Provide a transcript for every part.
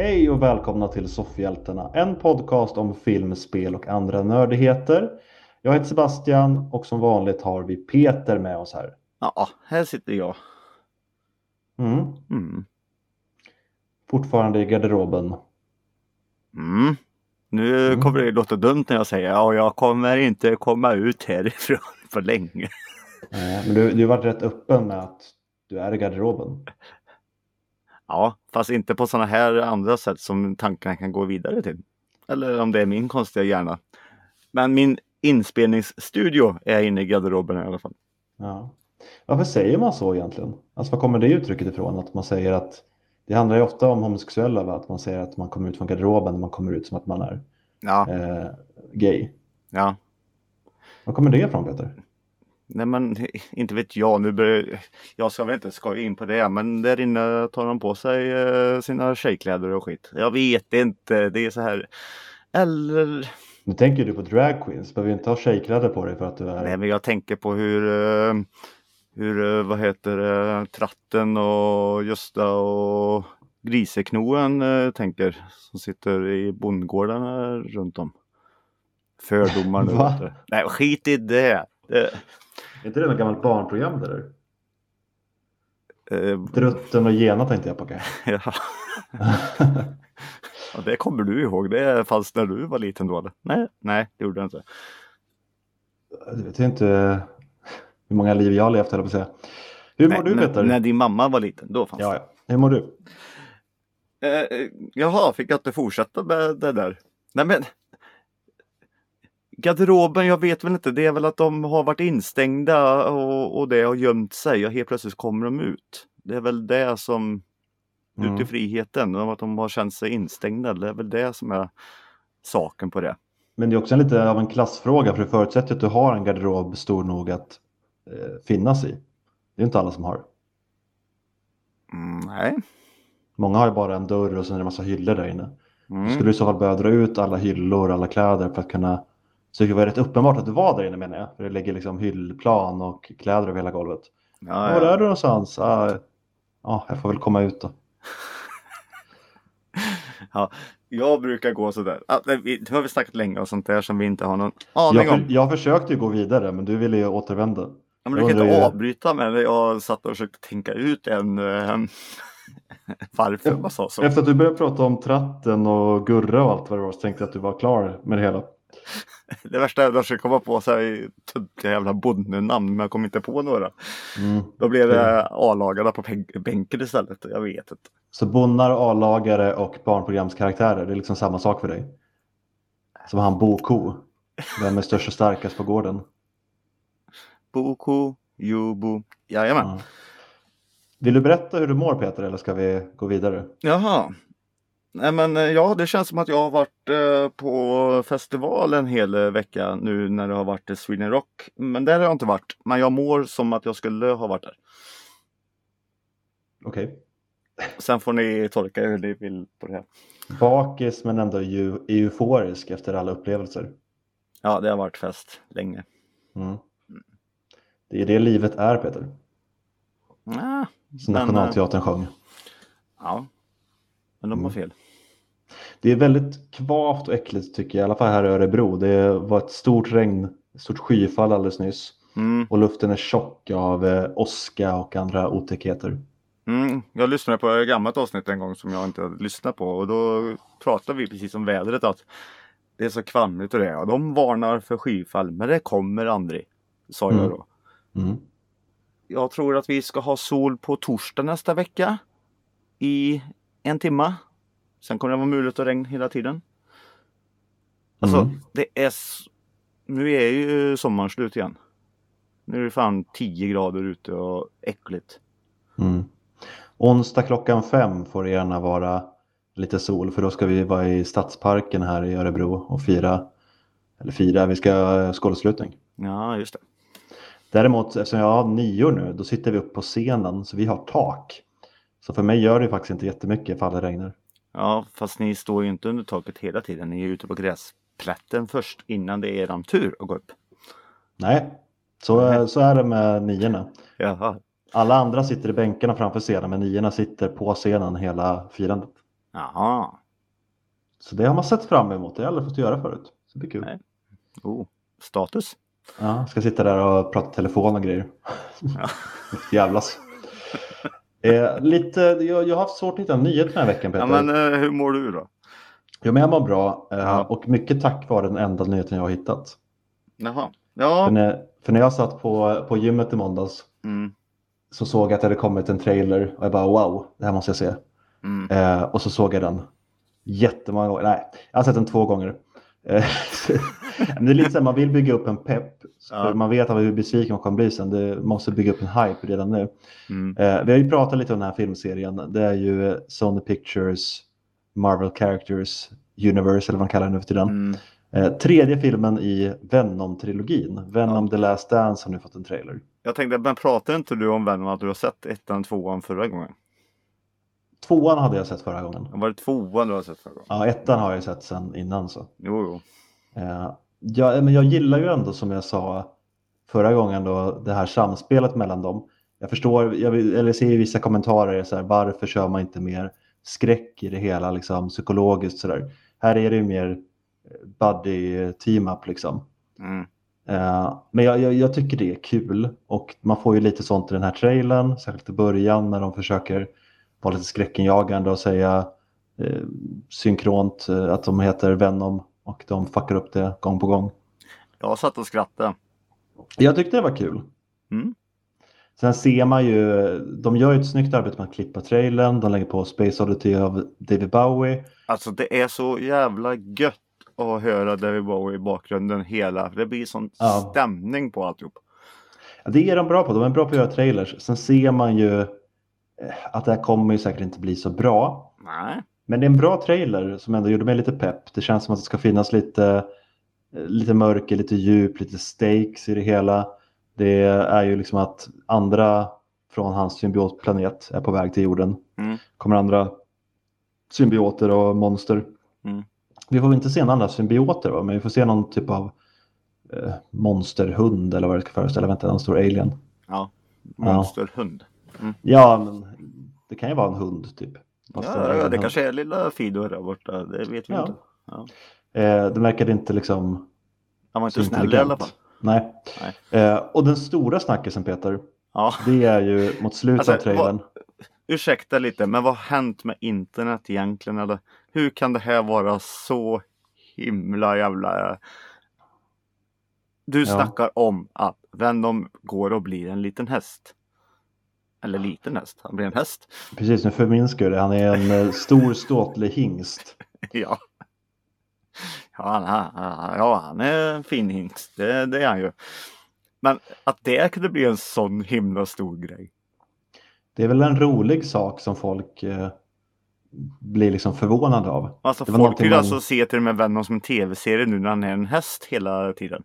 Hej och välkomna till Soffhjältarna, en podcast om film, spel och andra nördigheter. Jag heter Sebastian och som vanligt har vi Peter med oss här. Ja, här sitter jag. Mm. Fortfarande i garderoben. Nu kommer det låta dumt när jag säger jag kommer inte komma ut härifrån på länge. Men du har varit rätt öppen med att du är i garderoben. Ja, fast inte på sådana här andra sätt som tankarna kan gå vidare till. Eller om det är min konstiga hjärna. Men min inspelningsstudio är inne i garderoben i alla fall. Ja. Varför säger man så egentligen? Alltså var kommer det uttrycket ifrån? Att man säger att det handlar ju ofta om homosexuella, va? Att man säger att man kommer ut från garderoben när man kommer ut som att man är gay. Ja. Var kommer det ifrån, Peter? Nej men inte vet jag, jag ska väl inte skoja in på det, men där inne tar de på sig sina tjejkläder och skit. Jag vet inte, det är så här. Eller... Nu tänker du på drag queens, behöver inte ha tjejkläder på dig för att du är... Nej men jag tänker på hur vad heter det, Tratten och Gösta och Griseknoen tänker, som sitter i bondgårdarna runt om. Fördomar nu. Va? Nej, skit i det. Är inte det något gammalt barnprogram där? Drutten och Gena tänkte jag på. Ja. Ja, det kommer du ihåg. Det fanns när du var liten då. Nej, det gjorde jag inte. Jag vet inte hur många liv jag har levt, eller på att säga. Hur mår du, Peter? När din mamma var liten, då fanns det. Ja. Hur mår du? Jaha, fick jag inte fortsätta med det där? Nej men... Garderoben, jag vet väl inte. Det är väl att de har varit instängda och det har gömt sig. Och helt plötsligt kommer de ut. Det är väl det som... Ut i friheten. Att de har känt sig instängda. Det är väl det som är saken på det. Men det är också lite av en klassfråga. För det förutsätter att du har en garderob stor nog att finnas i. Det är inte alla som har. Nej. Många har ju bara en dörr och sen är det en massa hyllor där inne. Skulle du i så fall börja dra ut alla hyllor, alla kläder för att kunna... Så det var rätt uppenbart att du var där inne, menar jag. För det ligger liksom hyllplan och kläder över hela golvet. Ja. Var är du någonstans? Jag får väl komma ut då. Ja, jag brukar gå sådär. Nu har vi snackat länge och sånt där som vi inte har någon aning om. Jag försökte ju gå vidare, men du ville ju återvända. Ja, men du kan inte avbryta med det. Jag satt och försökte tänka ut varför man sa så. Efter att du började prata om Tratten och Gurra och allt vad det var, så tänkte jag att du var klar med det hela. Det värsta är att jag försöker komma på så här töntiga jävla bondnamn, men jag kom inte på några. Då blev det A-lagarna på bänken istället. Jag vet inte. Så bonnar, A-lagare och barnprogramskaraktärer, det är liksom samma sak för dig? Som han Boko. Vem är störst och starkast på gården? Boko, Jobo. Jajamän. Ja. Vill du berätta hur du mår, Peter, eller ska vi gå vidare? Jaha. Nej men ja, det känns som att jag har varit på festival en hel vecka nu när det har varit Sweden Rock. Men där har jag inte varit. Men jag mår som att jag skulle ha varit där. Okej. Sen får ni tolka hur ni vill på det här. Bakis men ändå euforisk efter alla upplevelser. Ja, det har varit fest länge. Det är det livet är, Peter. Som Nationalteatern sjöng. Ja, men de har fel. Det är väldigt kvavt och äckligt tycker jag, i alla fall här i Örebro. Det var ett stort regn, ett stort skyfall alldeles nyss. Och luften är tjock av åska och andra otäckheter. Jag lyssnade på ett gammalt avsnitt en gång som jag inte hade lyssnat på. Och då pratade vi precis om vädret, att det är så kvalmigt och det. Och de varnar för skyfall, men det kommer aldrig, sa jag då. Jag tror att vi ska ha sol på torsdag nästa vecka i 1 timme. Sen kommer det vara mulet och regn hela tiden. Alltså, det är... Nu är ju sommaren slut igen. Nu är det fan 10 grader ute och äckligt. Onsdag klockan 5 får det gärna vara lite sol. För då ska vi vara i Stadsparken här i Örebro och vi ska ha skålslutning. Ja, just det. Däremot, eftersom jag har 9 nu, då sitter vi upp på scenen så vi har tak. Så för mig gör det faktiskt inte jättemycket ifall det regnar. Ja, fast ni står ju inte under taket hela tiden. Ni är ute på gräsplätten först innan det är eran tur att gå upp. Nej, så är det med 9:orna. Jaha. Alla andra sitter i bänkarna framför scenen, men 9:orna sitter på scenen hela firandet. Jaha. Så det har man sett fram emot. Det har jag aldrig fått göra förut. Så det blir kul. Nej. Status. Ja, ska sitta där och prata telefon och grejer. Ja. Jävlas. Jag har haft svårt att hitta en nyhet den här veckan, Peter. Ja, men hur mår du då? Jo, men jag mår bra. Ja. Och mycket tack vare den enda nyheten jag har hittat. Jaha. Ja. För när jag satt på gymmet i måndags så såg jag att det hade kommit en trailer. Och jag bara, wow, det här måste jag se. Och så såg jag den jättemånga gånger. Nej, jag har sett den 2 gånger. Men det är lite så här, man vill bygga upp en pepp. För man vet hur besviken man kommer bli sen. Det måste bygga upp en hype redan nu. Vi har ju pratat lite om den här filmserien. Det är ju Sony Pictures Marvel Characters Universe, eller vad man kallar det nu för tiden. 3:e filmen i Venom-trilogin. Venom The Last Dance har nu fått en trailer. Jag tänkte, men pratade inte du om Venom att du har sett 1:an och 2:an förra gången? 2:an hade jag sett förra gången. Var det 2:an du har sett förra gången? Ja, 1:an har jag sett sen innan så. Jo. Men jag gillar ju ändå, som jag sa förra gången då, det här samspelet mellan dem. Jag förstår, eller ser i vissa kommentarer så här, varför kör man inte mer skräck i det hela liksom, psykologiskt sådär. Här är det ju mer buddy team-up liksom. Men jag tycker det är kul. Och man får ju lite sånt i den här trailern, särskilt i början när de försöker vara lite skräckenjagande och säga synkront att de heter Venom och de fuckar upp det gång på gång. Jag satt och skrattade. Jag tyckte det var kul. Sen ser man ju, de gör ju ett snyggt arbete med att klippa trailern. De lägger på Space Oddity av David Bowie. Alltså det är så jävla gött att höra David Bowie i bakgrunden hela. Det blir sån stämning på alltihop. Ja, det är de bra på. De är bra på att göra trailers. Sen ser man ju att det här kommer ju säkert inte bli så bra. Nej. Men det är en bra trailer som ändå gjorde mig lite pepp. Det känns som att det ska finnas lite mörker, lite djup, lite stakes i det hela. Det är ju liksom att andra från hans symbiotplanet är på väg till jorden. Kommer andra symbioter och monster. Vi får inte se några andra symbioter, va? Men vi får se någon typ av monsterhund eller vad det ska föreställa. Vänta, en stor alien. Ja, monsterhund. Ja, men det kan ju vara en hund typ. Det kanske är lilla Fido där borta, det vet vi inte. Ja. Det verkade inte liksom... Han var inte snäll i alla fall. Nej. Och den stora snackisen, Peter, det är ju mot slutet av trailern. Ursäkta lite, men vad har hänt med internet egentligen? Eller hur kan det här vara så himla jävla... Du snackar om att Venom går och blir en liten häst. Eller liten häst, han blir en häst. Precis, nu förminskar det. Han är en stor ståtlig hingst. Ja, han är en fin hingst. Det är han ju. Men att det kunde bli en sån himla stor grej. Det är väl en rolig sak som folk blir liksom förvånade av. Alltså folk vill alltså se till och med Venom som en tv-serie nu när han är en häst hela tiden.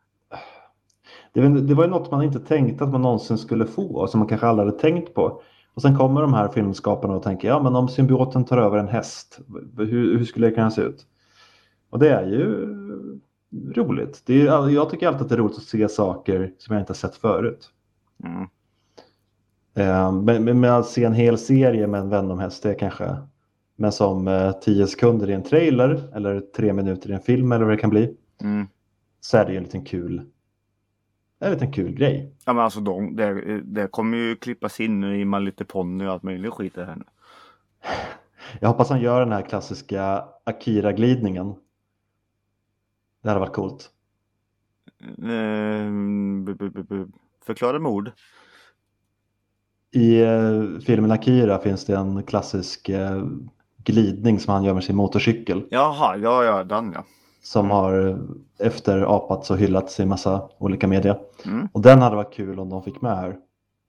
Det var ju något man inte tänkte att man någonsin skulle få, som man kanske aldrig hade tänkt på. Och sen kommer de här filmskaparna och tänker, ja men om symbioten tar över en häst, hur skulle det kunna se ut? Och det är ju roligt. Jag tycker alltid att det är roligt att se saker som jag inte har sett förut. Men att se en hel serie med en Venom-häst, det är kanske... Men som 10 sekunder i en trailer, eller 3 minuter i en film, eller vad det kan bli, så är det ju en liten kul grej. Ja, men alltså det kommer ju klippas in i man lite ponny och allt möjligt skit här nu. Jag hoppas han gör den här klassiska Akira-glidningen. Det hade varit coolt. Förklara med ord. I filmen Akira finns det en klassisk glidning som han gör med sin motorcykel. Jaha, ja, den ja. Som har efterapats och hyllats i massa olika media. Och den hade varit kul om de fick med här.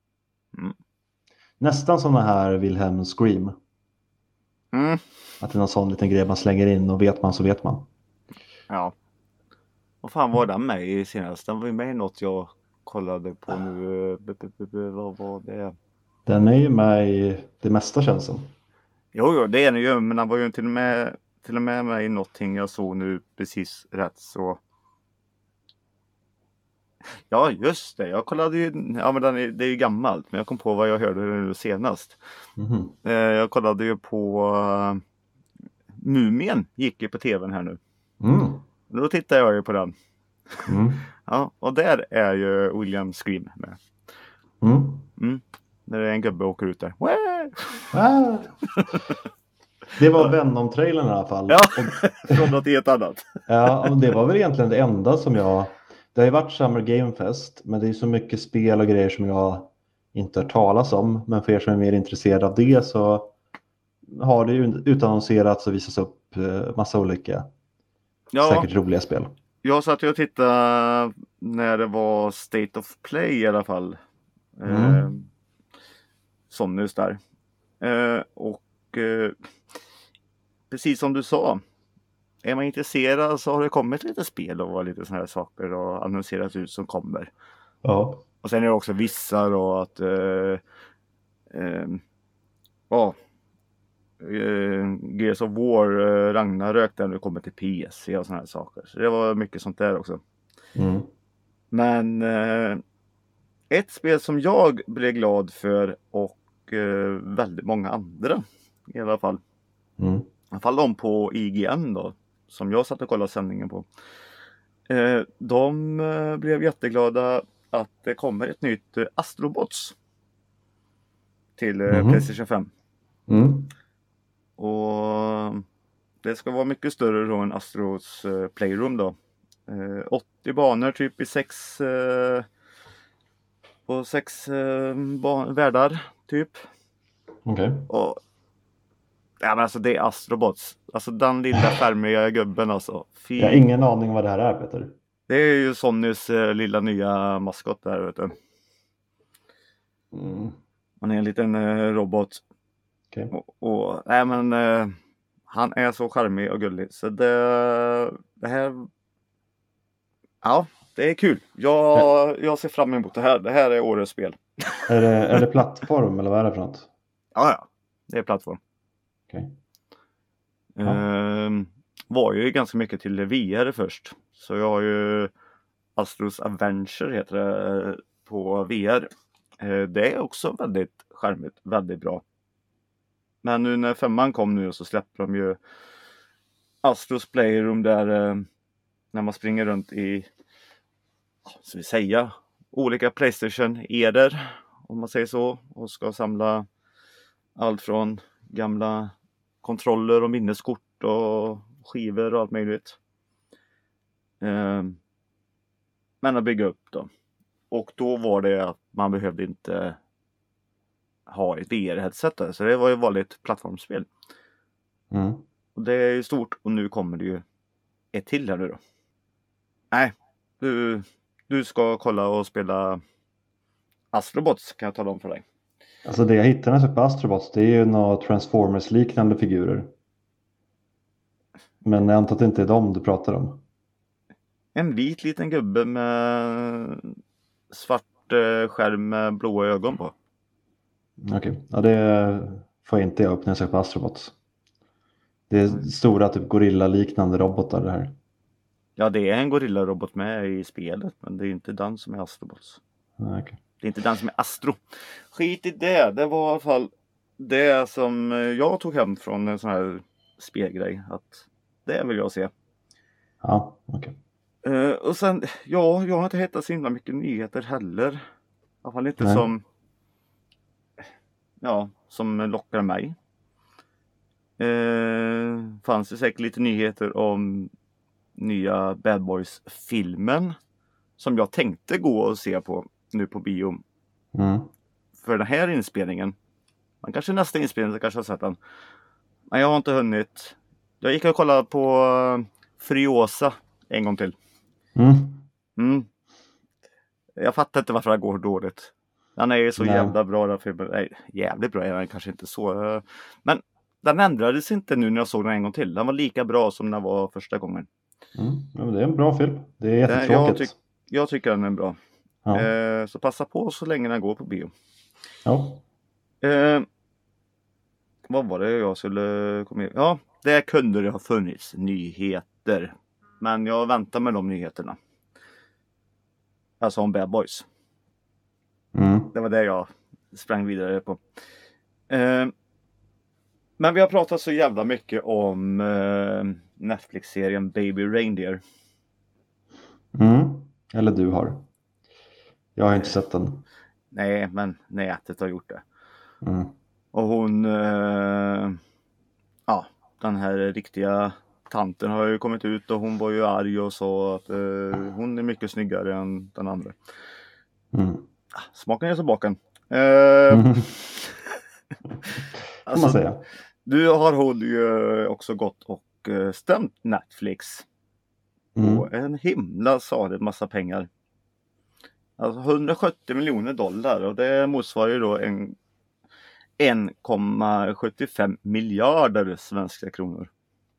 Nästan som den här Wilhelm Scream. Att det är någon sån liten grej man slänger in och vet man så vet man. Ja. Vad fan var den med i senast? Den var ju med i något jag kollade på nu. Vad var det? Den är ju med i det mesta, känns som. Jo, det är den ju. Men den var ju till och med i någonting jag såg nu precis rätt så. Ja, just det. Jag kollade ju. Ja, men det är ju gammalt. Men jag kom på vad jag hörde nu senast. Jag kollade ju på Mumien gick ju på tvn här nu. Mm. Då tittar jag ju på den. Mm. Ja, och där är ju William Scream med. Mm. När det är en gubbe åker ut där. Ah. Det var Venom-trailern i alla fall. Ja, från något helt annat. Ja, det var väl egentligen det enda som jag... Det har ju varit Summer Game Fest, men det är så mycket spel och grejer som jag inte hört talas om. Men för er som är mer intresserade av det så har det ju utannonserats och visats upp massa olika säkert roliga spel. Jag satt ju och tittade när det var State of Play i alla fall. Sonys där. Precis som du sa. Är man intresserad så har det kommit lite spel och lite sådana här saker och annonseras ut som kommer. Ja. Och sen är det också vissa då att Gears of War, Ragnarök där nu kommer till PC och sådana här saker. Så det var mycket sånt där också. Mm. Men ett spel som jag blev glad för och väldigt många andra i alla fall. I alla fall de på IGN då, som jag satt och kollade sändningen på. De blev jätteglada att det kommer ett nytt Astrobots till PlayStation 5. Och det ska vara mycket större då än Astros Playroom då. 80 banor typ i 6 världar typ. Okej. Och ja, men alltså det är Astrobots. Alltså den lilla skärmiga gubben alltså. Jag har ingen aning vad det här är, Peter. Det är ju Sonys lilla nya maskot där, vet du. Han är en liten robot. Okay. Och nej men han är så charmig och gullig. Så det här... Ja, det är kul. Jag ser fram emot det här. Det här är årets spel. Är det plattform eller vad är det för något? Ja. Det är plattform. Okej. Var ju ganska mycket till VR först. Så jag har ju Astros Adventure heter det på VR. Det är också väldigt charmigt, väldigt bra. Men nu när 5:an kom nu så släpper de ju Astros Playroom där när man springer runt i, så vi säga, olika PlayStation-eder om man säger så, och ska samla allt från gamla kontroller och minneskort och skivor och allt möjligt. Men att bygga upp då. Och då var det att man behövde inte ha ett VR-headset där, så det var ju vanligt plattformsspel. Och det är ju stort, och nu kommer det ju ett till här nu då. Nej, du ska kolla och spela Astrobots, kan jag tala om för dig. Alltså det jag hittade när jag sökte på Astrobots, det är ju några Transformers-liknande figurer. Men jag antar att det inte är dem du pratar om. En vit liten gubbe med svart skärm med blåa ögon på. Okej, ja, det får inte jag upp när jag söker på Astrobots. Det är stora typ gorilla-liknande robotar det här. Ja, det är en gorilla-robot med i spelet, men det är inte den som är Astrobots. Okay. Det är inte den som är Astro. Skit i det. Det var i alla fall det som jag tog hem från en sån här spelgrej. Att det vill jag se. Ja, okej. Och sen, jag har inte hittat så himla mycket nyheter heller. I alla fall inte som lockar mig. Fanns det säkert lite nyheter om nya Bad Boys-filmen som jag tänkte gå och se på nu på bio. För den här inspelningen, man kanske nästa inspelning så kanske har sett den. Men jag har inte hunnit. Jag gick och kollade på Furiosa en gång till. Jag fattar inte varför det går dåligt. Den är ju så jävla bra, den filmen. Nej, jävligt bra är den kanske inte så. Men den ändrades inte nu när jag såg den en gång till. Den var lika bra som den var första gången. Ja, men det är en bra film. Det är jättetråkigt. Jag tycker den är bra. Ja. Så passa på så länge den går på bio. Ja. Vad var det jag skulle komma ihåg? Ja, det kunde det ha funnits nyheter. Men jag väntar med de nyheterna. Alltså om Bad Boys. Det var det jag sprang vidare på. Men vi har pratat så jävla mycket om Netflix-serien Baby Reindeer. Eller du har. Jag har inte sett den. Nej, men nätet har gjort det. Mm. Och hon, den här riktiga tanten har ju kommit ut och hon var ju arg och sa att hon är mycket snyggare än den andra. Smaken är så baken. Kan man säga. Du har hon ju också gått och stämt Netflix på en himla salig massa pengar. Alltså 170 miljoner dollar och det motsvarar ju då 1,75 miljarder svenska kronor.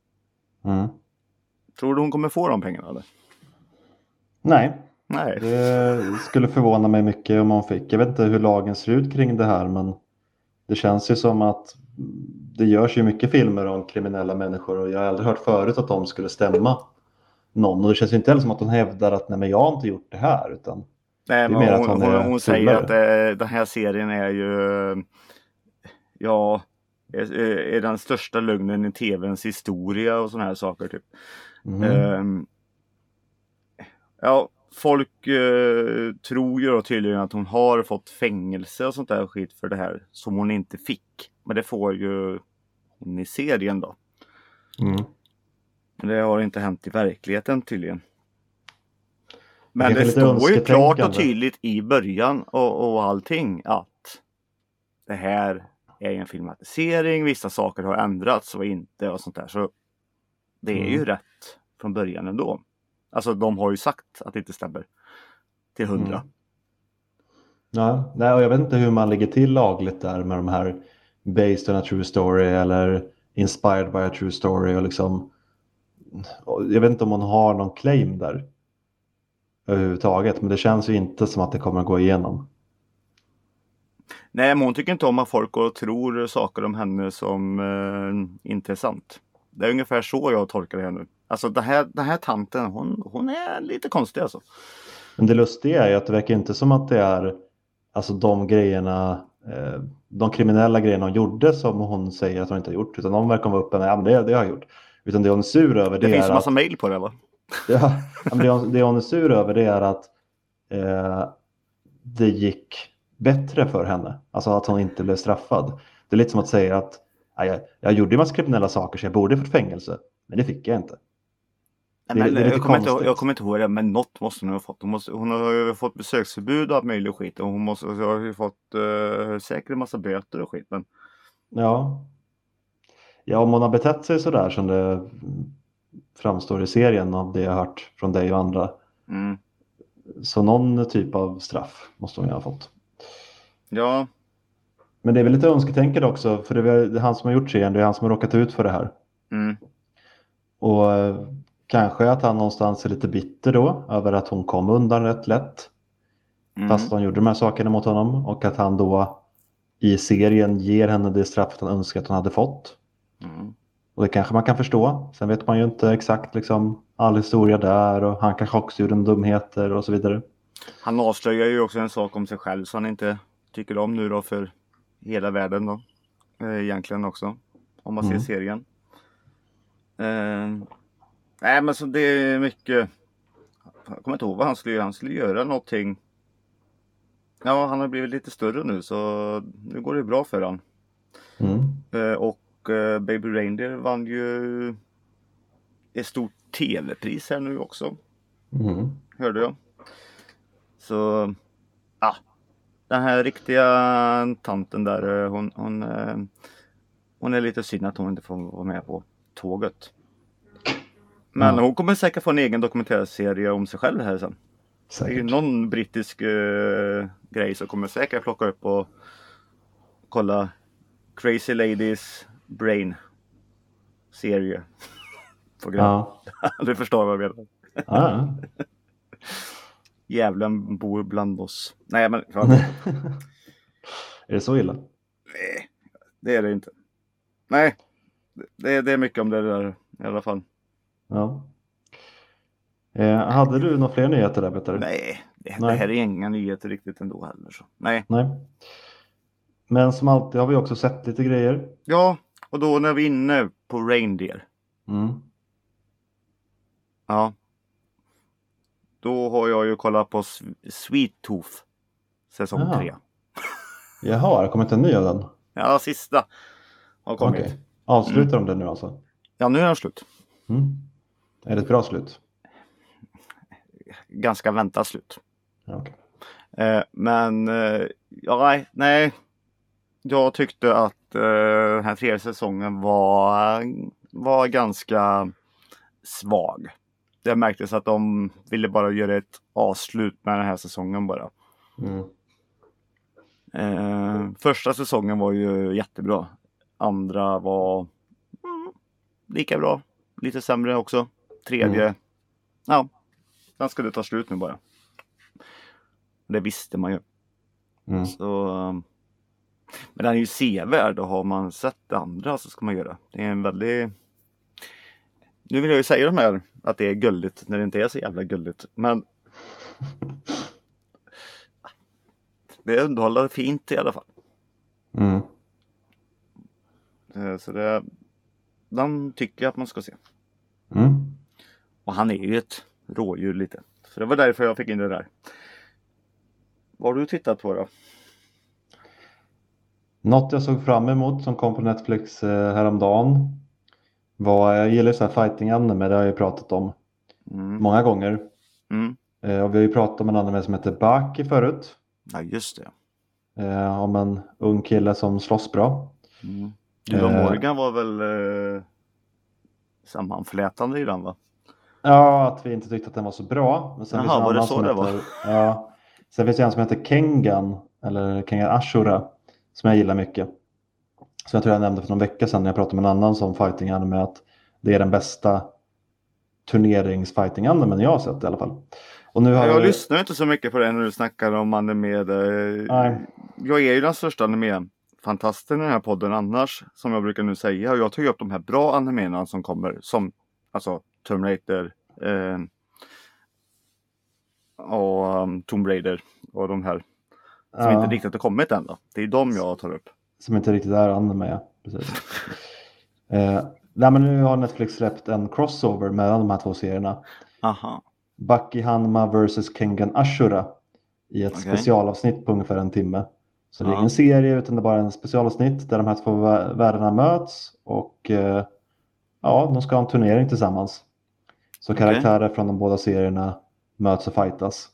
Tror du hon kommer få de pengarna eller? Nej. Nej. Det skulle förvåna mig mycket om hon fick. Jag vet inte hur lagen ser ut kring det här, men det känns ju som att det görs ju mycket filmer om kriminella människor och jag har aldrig hört förut att de skulle stämma någon. Och det känns ju inte heller som att hon hävdar att nej, men jag har inte gjort det här, utan nej, men hon säger att den här serien är ju är den största lögnen i tvns historia och såna här saker typ. Folk tror ju då tydligen att hon har fått fängelse och sånt där skit för det här som hon inte fick. Men det får ju hon i serien då. Men det har inte hänt i verkligheten tydligen. Men det står ju klart och tydligt i början och allting att det här är en filmatisering. Vissa saker har ändrats och inte och sånt där. Så det är ju rätt från början ändå. Alltså de har ju sagt att det inte stämmer till 100. Ja, nej, och jag vet inte hur man ligger till lagligt där med de här based on a true story eller inspired by a true story och liksom, jag vet inte om hon har någon claim där överhuvudtaget, men det känns ju inte som att det kommer att gå igenom. Nej, men hon tycker inte om att folk går och tror saker om henne som inte är sant. Det är ungefär så jag tolkar det här nu. Alltså den här tanten, hon är lite konstig alltså. Men det lustiga är ju att det verkar inte som att det är alltså de grejerna, de kriminella grejerna hon gjorde som hon säger att hon inte har gjort, utan de verkar vara uppe med, ja men det har jag gjort. Utan det hon är sur över det finns en massa mejl på det va? Ja, men det hon är sur över det är att det gick bättre för henne. Alltså att hon inte blev straffad. Det är lite som att säga att jag gjorde en massa kriminella saker så jag borde fått fängelse. Men det fick jag inte. Jag kommer inte ihåg det, men något måste hon ha fått. Hon har ju fått besöksförbud och allt möjligt skit. Och hon har ju fått säkert en massa böter och skit. Men... Ja, om hon har betett sig sådär som det framstår i serien av det jag har hört från dig och andra. Så någon typ av straff måste hon ju ha fått. Ja. Men det är väl lite önsketänkande också, för det är han som har gjort serien, det är han som har råkat ut för det här. Och kanske att han någonstans är lite bitter då över att hon kom undan rätt lätt. Fast hon gjorde de här sakerna mot honom, och att han då i serien ger henne det straffet han önskar att hon hade fått. Och det kanske man kan förstå. Sen vet man ju inte exakt liksom all historia där, och han kanske också gjorde en dumheter och så vidare. Han avslöjar ju också en sak om sig själv som han inte tycker om nu då för hela världen då. Egentligen också. Om man ser serien. Nej men så det är mycket. Jag kommer inte ihåg vad han skulle göra. Han skulle göra någonting. Ja, han har blivit lite större nu så nu går det bra för han. Och Baby Reindeer vann ju ett stort tv-pris här nu också. Hörde jag. Så den här riktiga tanten där, hon är lite synd att hon inte får vara med på tåget. Men hon kommer säkert få en egen dokumentärserie om sig själv här sen. Säkert. Det är ju någon brittisk grej som kommer säkert plocka upp och kolla Crazy Ladies Brain serie. Du förstår vad jag menar. Djävulen bor bland oss. Nej men är det så illa? Nej, det är det inte. Nej, det är mycket om det där i alla fall. Ja. Hade du några fler nyheter där, Peter? Nej, det här är inga nyheter riktigt ändå heller. Så. Nej. Men som alltid har vi också sett lite grejer. Ja, Och då när vi är inne på Reindeer. Mm. Ja. Då har jag ju kollat på Sweet Tooth. Säsong Jaha. 3. Jaha, det kommer inte en ny av den? Ja, sista har kommit. Okej. Avslutar de det nu alltså? Ja, nu är den slut. Mm. Är det ett bra slut? Ganska väntat slut. Ja, okej. Men ja, nej. Jag tyckte att den här 3:e säsongen var ganska svag. Det märktes att de ville bara göra ett avslut med den här säsongen bara. Första säsongen var ju jättebra. Andra var lika bra. Lite sämre också. Tredje, ja, den skulle ta slut nu bara. Det visste man ju. Så, men den är ju sevärd, och har man sett det andra så ska man göra. Det är en väldigt... Nu vill jag ju säga de här att det är gulligt när det inte är så jävla gulligt. Men det är underhållande fint i alla fall. Så den tycker jag att man ska se. Och han är ju ett rådjur lite. Så det var därför jag fick in det där. Vad har du tittat på då? Något jag såg fram emot som kom på Netflix häromdagen var, jag gillar så här fighting anime, det har jag ju pratat om många gånger. Och vi har ju pratat om en anime som heter Baki förut. Ja, just det. Om en ung kille som slåss bra. Du och Morgan var väl sammanflätande i den, va? Ja, att vi inte tyckte att den var så bra. Men sen Jaha, var det annan så som det heter, var? Ja, sen finns det en som heter Kengan, eller Kengan Ashura, som jag gillar mycket. Så jag tror jag nämnde för någon vecka sedan när jag pratade med en annan som fighting anime att det är den bästa turneringsfighting anime jag har sett i alla fall. Och nu har jag lyssnar inte så mycket på det när du snackar om anime. Nej. Jag är ju den största anime-fantasten i den här podden annars, som jag brukar nu säga. Och jag tar ju upp de här bra animerna som kommer, som alltså Terminator och Tomb Raider och de här som inte riktigt har kommit än då. Det är de jag tar upp. Som inte riktigt är anime, ja. Precis. Nej, men nu har Netflix släppt en crossover mellan de här två serierna. Aha. Baki Hanma vs Kengan Ashura i ett specialavsnitt på ungefär en timme. Så det är ingen serie utan det är bara en specialavsnitt där de här två världarna möts och de ska ha en turnering tillsammans. Så karaktärer från de båda serierna möts och fightas.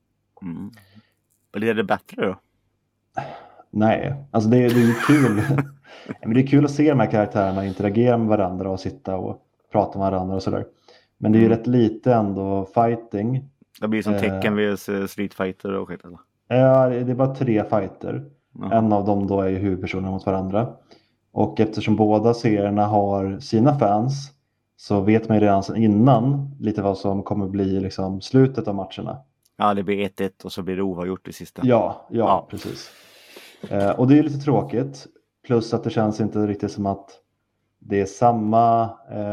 Blir det bättre då? Nej, alltså det är ju kul. Men det är kul att se de här karaktärerna interagera med varandra och sitta och prata med varandra och sådär. Men det är ju rätt lite ändå fighting. Det blir som Tekken vs Street Fighter och skit eller? Ja, det är bara 3 fighter. En av dem då är ju huvudpersoner mot varandra. Och eftersom båda serierna har sina fans så vet man ju redan sedan innan lite vad som kommer bli liksom slutet av matcherna. Ja, det blir 1-1 och så blir det oavgjort i sista. Ja, precis. Och det är lite tråkigt. Plus att det känns inte riktigt som att det är samma...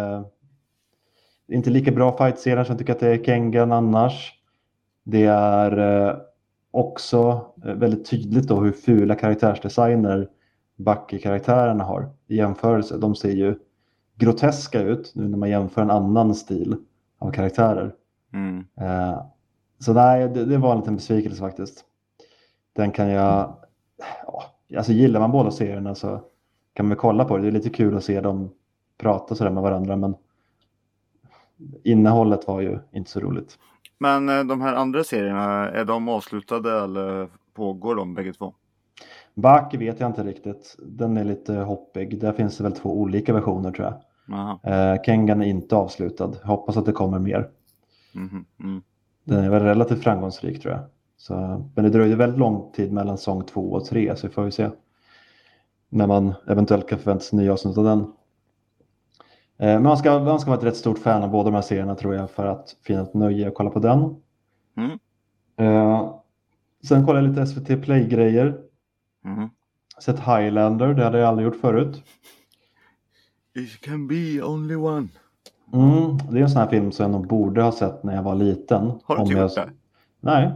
inte lika bra fight-serier som jag tycker att det är Kengan annars. Det är också väldigt tydligt då hur fula karaktärsdesigner Baki-karaktärerna har i jämförelse. De ser ju groteska ut nu när man jämför en annan stil av karaktärer. Så nej, det var en liten besvikelse faktiskt. Den kan jag... alltså gillar man båda serierna så kan man kolla på det. Det är lite kul att se dem prata sådär med varandra, men innehållet var ju inte så roligt. Men de här andra serierna, är de avslutade eller pågår de bägge två? Baki vet jag inte riktigt. Den är lite hoppig. Där finns det väl 2 olika versioner tror jag. Kengan är inte avslutad. Jag hoppas att det kommer mer. Den är väl relativt framgångsrik tror jag. Så, men det dröjde väldigt lång tid mellan säsong 2 och 3, så vi får ju se när man eventuellt kan förvänta sig nya avsnitt av den. Men man ska vara ett rätt stort fan av båda de här serierna tror jag för att finna ett nöje att kolla på den. Sen kollar jag lite SVT Play-grejer. Sett Highlander, det hade jag aldrig gjort förut. It can be only one. Det är en sån här film som jag nog borde ha sett när jag var liten. Har du inte gjort det? Nej.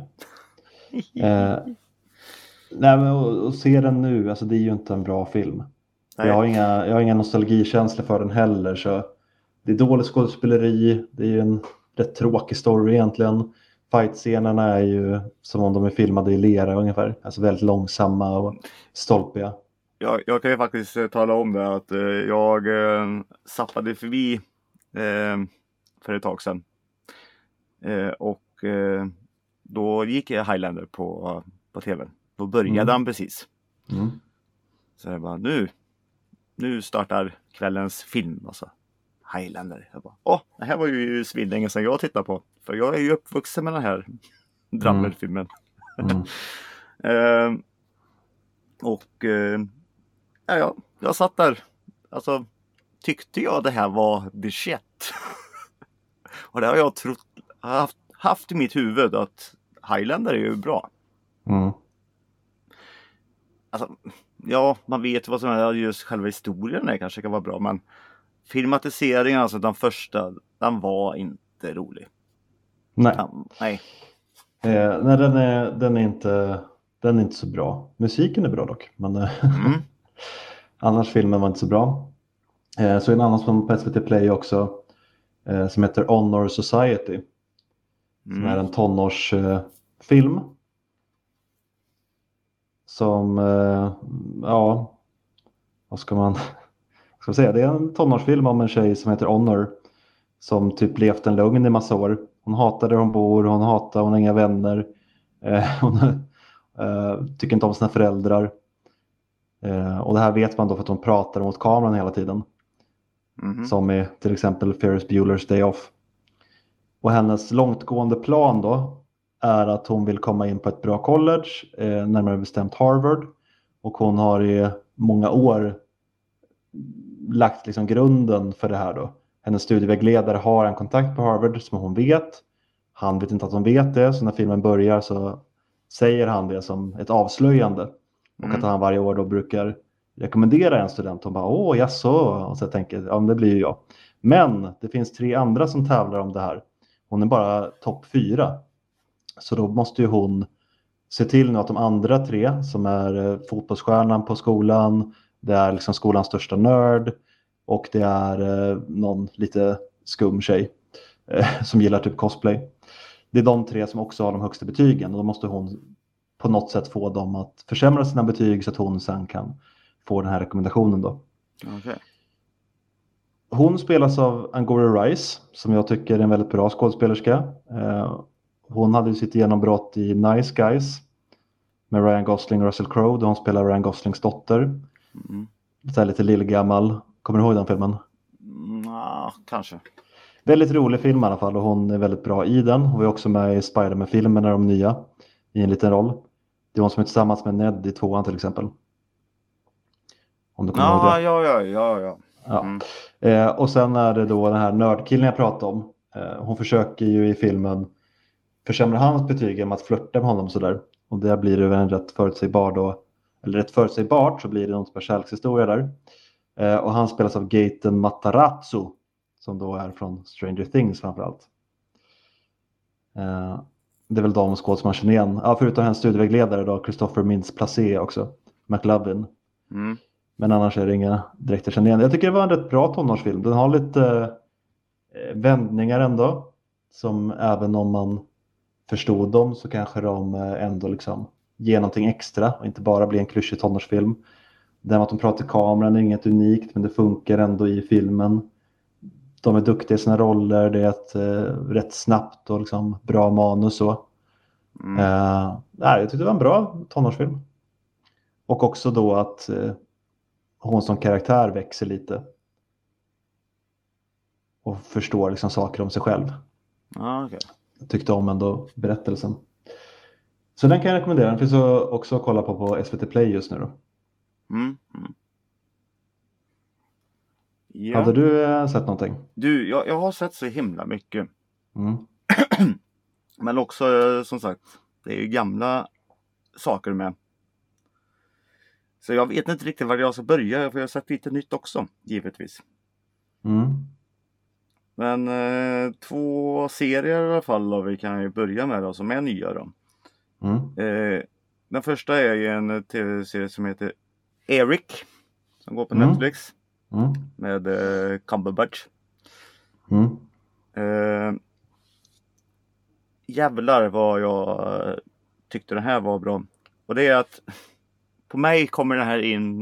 Nej, men att se den nu, alltså det är ju inte en bra film. Jag har inga nostalgikänslor för den heller. Så det är dåligt skådespeleri. Det är ju en rätt tråkig story egentligen. Fight-scenerna är ju som om de är filmade i lera ungefär. Alltså väldigt långsamma och stolpiga. Jag kan ju faktiskt tala om det att jag zappade förbi för ett tag sedan. Och då gick Highlander på tv. Då började han precis. Mm. Så jag bara, nu startar kvällens film. Alltså. Highlander. Jag bara, det här var ju svinlänge sedan jag tittade på. För jag är ju uppvuxen med den här Drummer-filmen. Jag satt där. Alltså, tyckte jag det här var the shit. Och det har jag haft i mitt huvud att Highlander är ju bra. Alltså, ja, man vet vad som är just själva historien kanske kan vara bra, men filmatiseringen, alltså den första, den var inte rolig. Nej. Nej. Nej, den är inte så bra. Musiken är bra dock, men annars filmen var inte så bra. Så en annan som på SVT Play också som heter Honor Society. Som är en tonårsfilm. Som, vad ska man säga? Det är en tonårsfilm om en tjej som heter Honor. Som typ levt en lugn i massa år. Hon hatar där hon bor, hon har inga vänner. Hon tycker inte om sina föräldrar. Och det här vet man då för att hon pratar mot kameran hela tiden. Som i till exempel Ferris Bueller's Day Off. Och hennes långtgående plan då är att hon vill komma in på ett bra college, närmare bestämt Harvard. Och hon har i många år lagt liksom grunden för det här då. Hennes studievägledare har en kontakt på Harvard som hon vet. Han vet inte att hon vet det, så när filmen börjar så säger han det som ett avslöjande. Och att han varje år då brukar rekommendera en student. Hon bara, jaså? Och så jag tänker, ja men det blir ju jag. Men det finns 3 andra som tävlar om det här. Hon är bara topp 4. Så då måste ju hon se till nu att de andra 3 som är fotbollsstjärnan på skolan, det är liksom skolans största nörd och det är någon lite skum tjej som gillar typ cosplay. Det är de 3 som också har de högsta betygen och då måste hon på något sätt få dem att försämra sina betyg så att hon sen kan få den här rekommendationen då. Okay. Hon spelas av Angourie Rice som jag tycker är en väldigt bra skådespelerska. Hon hade ju sitt genombrott i Nice Guys med Ryan Gosling och Russell Crowe där hon spelar Ryan Goslings dotter. Så här lite lillgammal. Kommer du ihåg den filmen? Kanske. Väldigt rolig film i alla fall och hon är väldigt bra i den. Hon är också med i Spider-Man-filmerna, de nya, i en liten roll. Det är hon som är tillsammans med Ned i 2:an till exempel. Om du kommer ihåg det. Ja. Och sen är det då den här nördkillen jag pratade om. Hon försöker ju i filmen försämra hans betyg genom att flirta med honom sådär. Och där blir det väl rätt förutsägbart så blir det någon typ av kärlekshistoria där. Och han spelas av Gaten Matarazzo som då är från Stranger Things framförallt. Det är väl de skådespelare man känner igen. Ja, förutom hennes studievägledare då, Christopher Mintz-Plasse också. McLovin. Men annars är det inga direkt jag känner igen. Jag tycker det var en rätt bra tonårsfilm. Den har lite vändningar ändå. Som även om man förstod dem så kanske de ändå liksom ger någonting extra. Och inte bara blir en klyschig tonårsfilm. Det med att de pratar i kameran är inget unikt. Men det funkar ändå i filmen. De är duktiga i sina roller. Det är ett rätt snabbt och liksom bra manus. Så. Jag tyckte det var en bra tonårsfilm. Och också då att hon som karaktär växer lite. Och förstår liksom saker om sig själv. Okay. Jag tyckte om ändå berättelsen. Så den kan jag rekommendera. Den finns också att kolla på SVT Play just nu då. Ja. Hade du sett någonting? Du, jag har sett så himla mycket. Men också som sagt, det är ju gamla saker med. Så jag vet inte riktigt var jag ska börja. För jag har sett lite nytt också, givetvis. Men 2 serier i alla fall då, vi kan ju börja med då, som är nya då. Den första är ju en tv-serie som heter Eric. som går på Netflix. Mm. Med Cumberbatch. Mm. Jävlar vad jag tyckte den här var bra. Och det är att på mig kommer den här in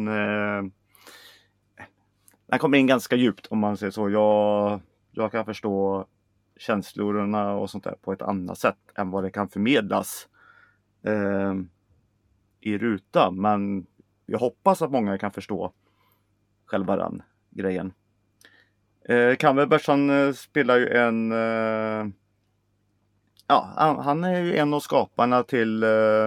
den kommer in ganska djupt om man säger så. Jag kan förstå känslorna och sånt där på ett annat sätt än vad det kan förmedlas i ruta. Men jag hoppas att många kan förstå själva den grejen. Cumberbatch spelar ju en han är ju en av skaparna till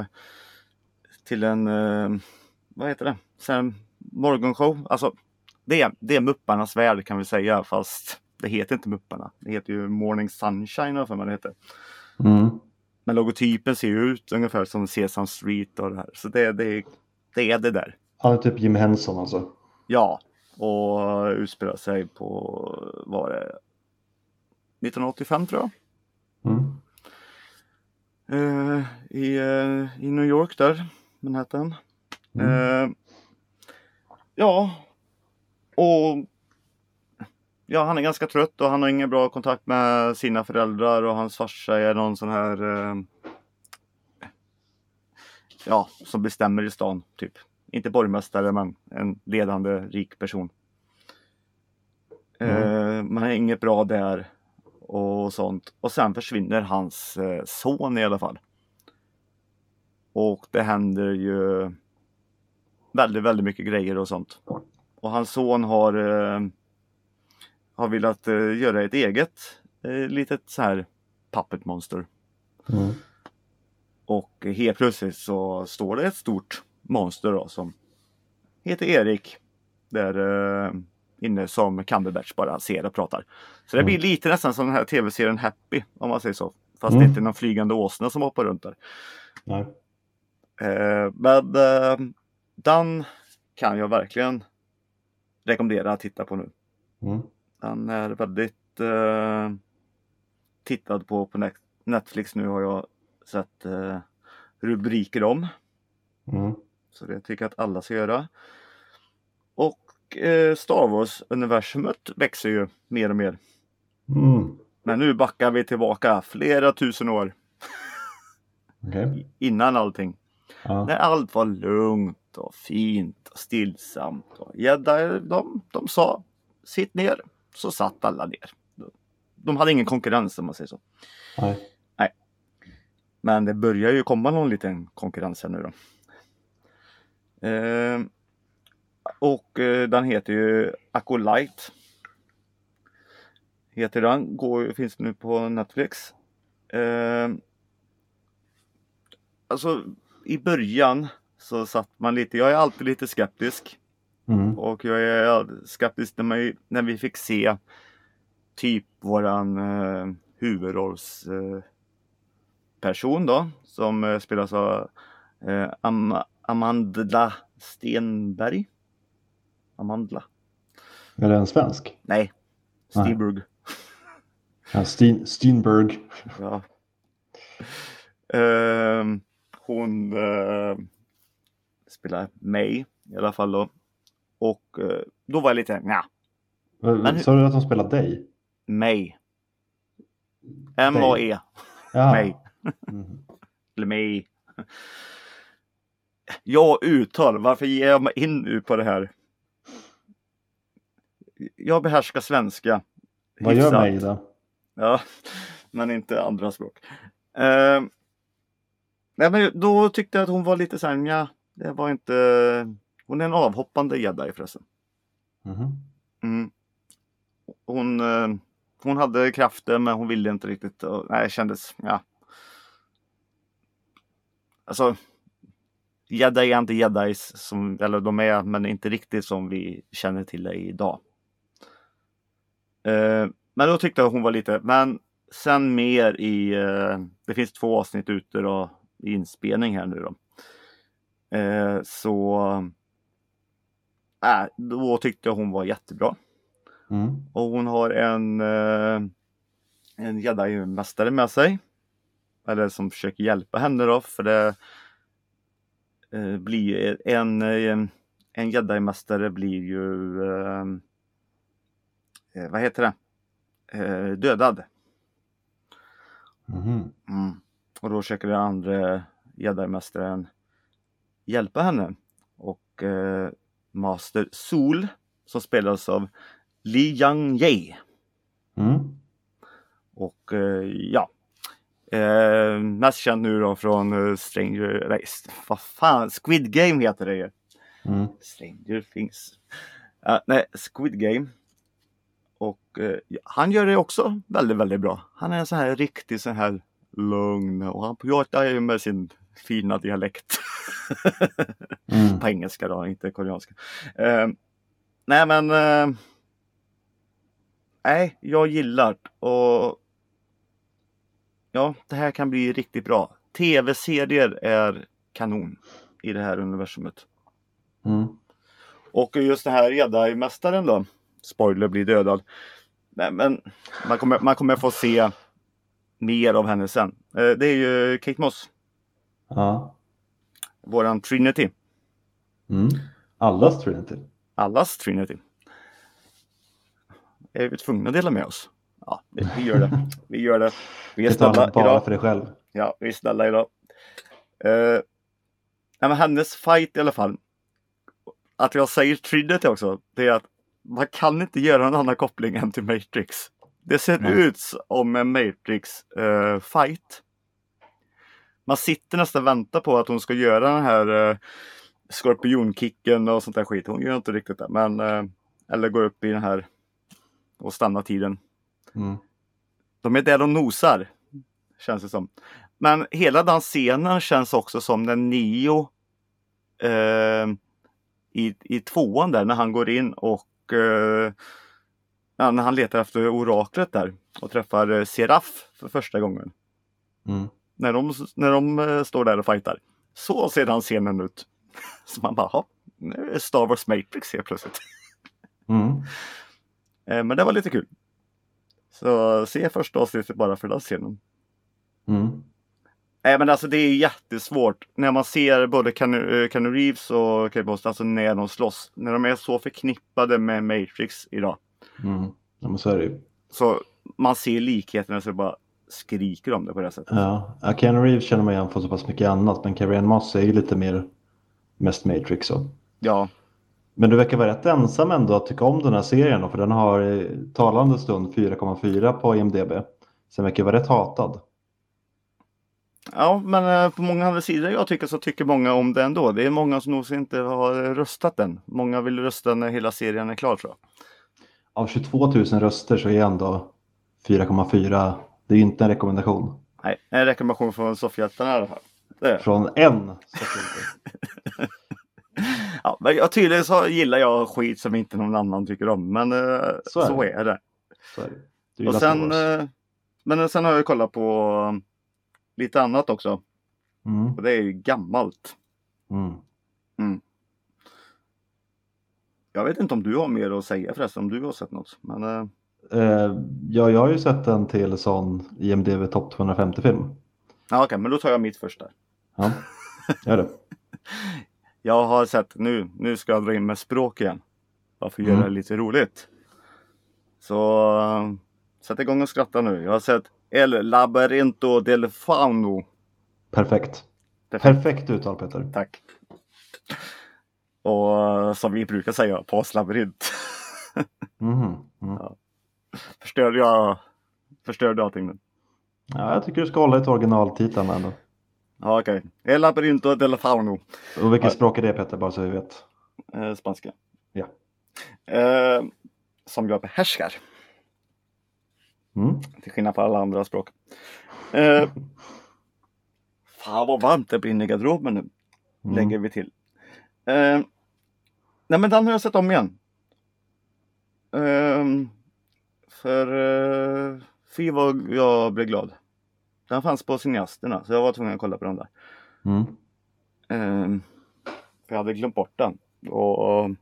en vad heter det? Sen morgonshow. Alltså det är Mupparnas värld kan vi säga, fast det heter inte Mupparna. Det heter ju Morning Sunshine för man det heter. Mm. Men logotypen ser ju ut ungefär som Sesame Street och det här. Så det är det där. Han är typ Jim Henson alltså. Ja, och utspelar sig på, var det 1985 tror jag. Mm. I New York där, Manhattan. Han är ganska trött och han har ingen bra kontakt med sina föräldrar och hans farsa är någon sån här som bestämmer i stan typ. Inte borgmästare men en ledande rik person. Man är inget bra där och sånt. Och sen försvinner hans son i alla fall. Och det händer ju väldigt, väldigt mycket grejer och sånt. Och hans son har velat göra ett eget litet så här puppet monster. Mm. Och helt plötsligt så står det ett stort monster då, som heter Erik. Där inne som Cumberbatch bara ser och pratar. Så det blir lite nästan som den här tv-serien Happy om man säger så. Fast det är inte någon flygande åsna som hoppar runt där. Nej. Men den kan jag verkligen rekommendera att titta på nu. Den är väldigt tittad på Netflix nu har jag sett rubriker om. Så det tycker jag att alla ska göra. Och Star Wars-universumet växer ju mer och mer. Men nu backar vi tillbaka flera tusen år. Okay. Innan allting. När allt var lugnt och fint och stillsamt. Och Jedi, de sa sitt ner, så satt alla ner. De hade ingen konkurrens om man säger så. Nej. Men det börjar ju komma någon liten konkurrens här nu då. Och den heter ju Acolyte. Heter den. Finns nu på Netflix. Alltså i början så satt man lite. Jag är alltid lite skeptisk. Och jag är skeptisk när vi fick se typ våran huvudrollsperson då. Som spelas av Amandla Stenberg. Amandla. Är det en svensk? Nej. Stenberg. Ja, Stenberg. Ja. Hon spelar May i alla fall då. Och då var jag lite Sa du att hon spelar dig? May. M-A-E. May. Eller May. Jag varför ger jag mig in nu på det här? Jag behärskar svenska. Vad gör mig då? Ja, men inte andra språk. Nej, men då tyckte jag att hon var lite så här, det var inte... Hon är en avhoppande Jedi förresten. Hon hade krafter men hon ville inte riktigt. Det kändes, Alltså, Jedi är inte Jedis eller de är, men inte riktigt som vi känner till det idag. Men då tyckte jag hon var lite, men sen mer det finns 2 avsnitt ute då, i inspelning här nu då. Då tyckte jag hon var jättebra. Och hon har en Jedi-mästare med sig. Eller som försöker hjälpa henne då. För det blir en jedi-mästare blir ju vad heter det? Dödad. Mhm. Och då försöker den andra jedi-mästaren hjälpa henne. Och Master Sol, som spelas av Li Yang-Ye. Mm. Och mest känd nu då från Squid Game heter det ju. Mm. Stranger Things. Squid Game. Och han gör det också väldigt, väldigt bra. Han är en sån här riktig sån här lugn, och han pratar ju med sin fina dialekt. På engelska då, inte koreanska. Jag gillar det. Och ja, det här kan bli riktigt bra. TV-serier är kanon i det här universumet. Och just det här Jedi-mästaren då, spoiler, blir dödad. Nej, men man kommer få se mer av henne sen. Det är ju Kate Moss. Ja. Våran Trinity. Allas Trinity. Allas Trinity. Är vi tvungna att dela med oss? Ja, vi gör det. Vi gör det. Vi är snälla bara idag. för dig själv. Ja, vi är snälla idag. Men hennes fight i alla fall. Att jag säger Trinity också, det är att man kan inte göra en annan koppling än till Matrix. Det ser ut som en Matrix fight. Man sitter nästan och väntar på att hon ska göra den här skorpionkicken och sånt där skit. Hon gör inte riktigt det, men eller går upp i den här och stannar tiden. De är där de nosar, känns det som. Men hela den scenen känns också som den Neo i tvåan där, när han går in och när han letar efter oraklet där och träffar Seraph för första gången. När de står där och fightar. Så ser den scenen ut. Så man bara, nu är Star Wars Matrix helt plötsligt. Men det var lite kul. Så se första avsnittet bara för den scenen. Men alltså det är jättesvårt när man ser både Keanu Reeves och Kate Moss, alltså när de slåss. När de är så förknippade med Matrix idag. Ja, men så är det ju. Så man ser likheterna, så bara skriker om det på det sättet. Ja, Keanu Reeves känner man igen för så pass mycket annat. Men Carrie-Anne Moss är ju lite mer mest Matrix så. Ja. Men du verkar vara rätt ensam ändå att tycka om den här serien då, för den har i talande stund 4,4 på IMDb. Sen verkar vara rätt hatad. Ja, men på många andra sidor jag tycker många om det ändå. Det är många som nog inte har röstat den. Många vill rösta när hela serien är klar, tror jag. Av 22 000 röster så är ändå 4,4. Det är ju inte en rekommendation. Nej, en rekommendation från Soffhjältarna i alla fall. Från en Soffhjälte. Ja, men tydligen så gillar jag skit som inte någon annan tycker om. Men så är det. Så är det. Och sen, men sen har jag kollat på lite annat också. Och det är ju gammalt. Jag vet inte om du har mer att säga förresten, om du har sett något. Men, jag har ju sett en till sån IMDb Top 250-film. Ja, okej, men då tar jag mitt först där. Ja, gör det. Jag har sett, nu ska jag dra in med språk igen. Varför göra det lite roligt? Så sätt igång och skratta nu. Jag har sett El Labyrinto del Fauno. Perfekt uttal, Peter. Tack. Och som vi brukar säga, Påslabyrint. Ja. Förstörde jag allting nu? Ja, jag tycker du ska hålla ett originaltiteln ändå. Ja, okej. El Labyrinto del Fauno. Och vilket språk är det, Peter, bara så vi vet? Spanska. Ja. Som jag behärskar. Till skillnad från alla andra språk. Fan vad varmt det blir i garderoben nu. Lägger vi till. Nej, men den har jag sett om igen. Fy vad jag blev glad. Den fanns på Cineasterna, så jag var tvungen att kolla på den där. För jag hade glömt bort den. Och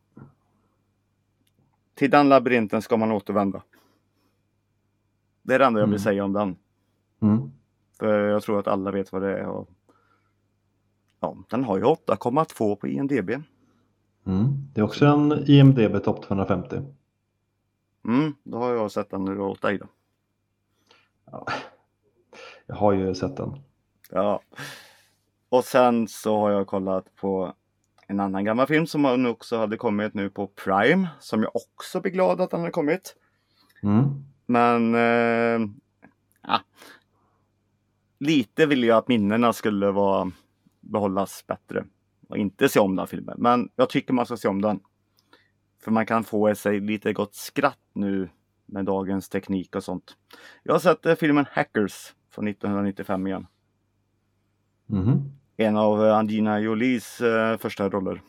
till den labyrinten ska man återvända. Det är det enda jag vill säga om den. För jag tror att alla vet vad det är. Och ja, den har ju 8,2 på IMDb. Det är också en IMDb topp 250. Då har jag sett den nu åt dig då. Ja. Jag har ju sett den. Ja. Och sen så har jag kollat på en annan gammal film som nu också hade kommit nu på Prime. Som jag också blir glad att den hade kommit. Men lite vill jag att minnena skulle behållas bättre. Och inte se om den filmen. Men jag tycker man ska se om den. För man kan få sig lite gott skratt nu med dagens teknik och sånt. Jag har sett filmen Hackers från 1995 igen. En av Angelina Jolies första roller.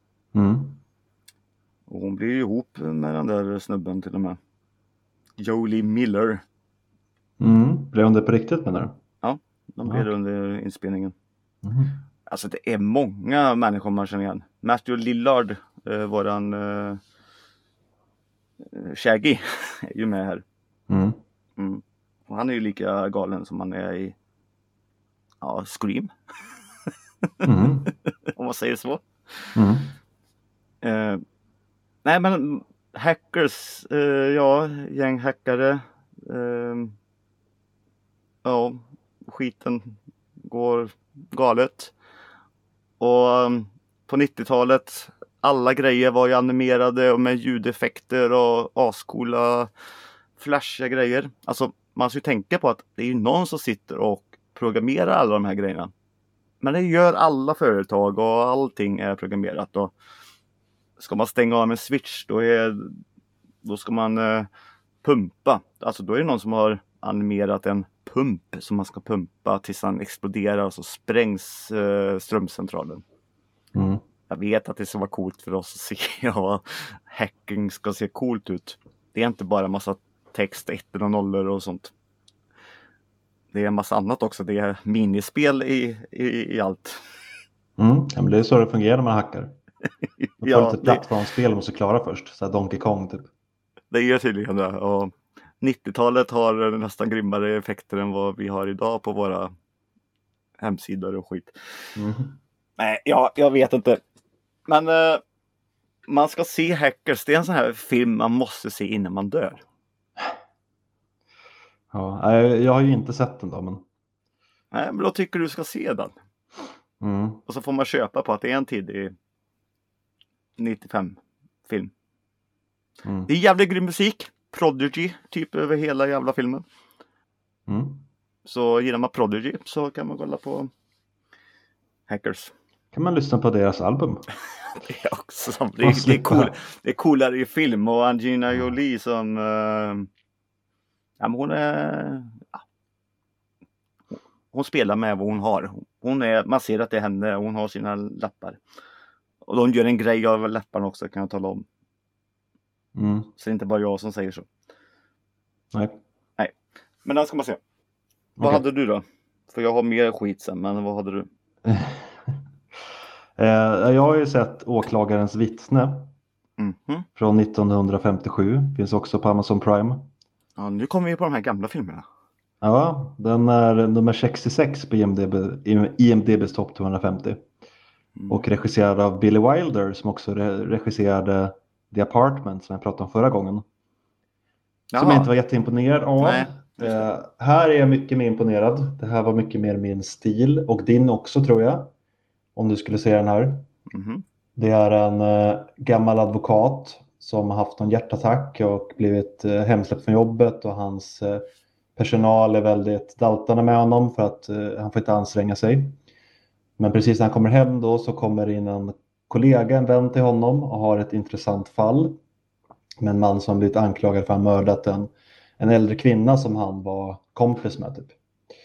Och hon blir ihop med den där snubben till och med. Jolie Miller. Blev hon det på riktigt menar du? Ja, de blev det under inspelningen. Alltså det är många människor man känner igen. Matthew Lillard, våran Shaggy, är ju med här. Och han är ju lika galen som han är i Scream. Om man säger så. Nej men hackers, gäng hackare. Skiten går galet. Och på 90-talet alla grejer var ju animerade och med ljudeffekter och ascoola flashiga grejer. Alltså man ska ju tänka på att det är ju någon som sitter och programmerar alla de här grejerna. Men det gör alla företag och allting är programmerat. Och ska man stänga av en switch då ska man pumpa. Alltså då är det någon som har animerat en pump som man ska pumpa tills han exploderar och så sprängs strömcentralen. Jag vet att det ska vara coolt för oss att se vad hacking ska se coolt ut. Det är inte bara en massa text, ettor och nollor och sånt. Det är en massa annat också. Det är minispel i allt. Men det är så det fungerar när man hackar. Man får lite plattformsspel man måste klara först. Så här Donkey Kong typ. Det är tydligen det. Och 90-talet har nästan grymmare effekter än vad vi har idag på våra hemsidor och skit. Nej, jag vet inte. Men man ska se Hackers. Det är en sån här film man måste se innan man dör. Ja, jag har ju inte sett den då. Men... Nej, men då tycker du ska se den. Och så får man köpa på att det är en tidig 95-film. Det är jävligt grym musik. Prodigy typ över hela jävla filmen. Så gillar man Prodigy så kan man kolla på Hackers. Kan man lyssna på deras album? Det är också det är coolare i film. Och Angelina Jolie som hon spelar med vad hon har. Man ser att det är henne. Hon har sina läppar. Och de gör en grej av läpparna också, kan jag tala om. Så det är inte bara jag som säger så. Nej. Men den ska man se. Vad hade du då? För jag har mer skit sen, men vad hade du? Jag har ju sett Åklagarens vittne. Från 1957. Finns också på Amazon Prime. Ja, nu kommer vi på de här gamla filmerna. Ja, den är nummer 66 på IMDb's topp 250. Och regisserad av Billy Wilder som också regisserade The Apartment som jag pratade om förra gången. Som jag inte var jätteimponerad av. Nej, här är jag mycket mer imponerad. Det här var mycket mer min stil. Och din också tror jag. Om du skulle se den här. Det är en gammal advokat som har haft en hjärtattack och blivit hemsläppt från jobbet. Och hans personal är väldigt daltande med honom för att han får inte anstränga sig. Men precis när han kommer hem då så kommer in en kollega, en vän till honom och har ett intressant fall. Med en man som blivit anklagad för att ha mördat en äldre kvinna som han var kompis med typ.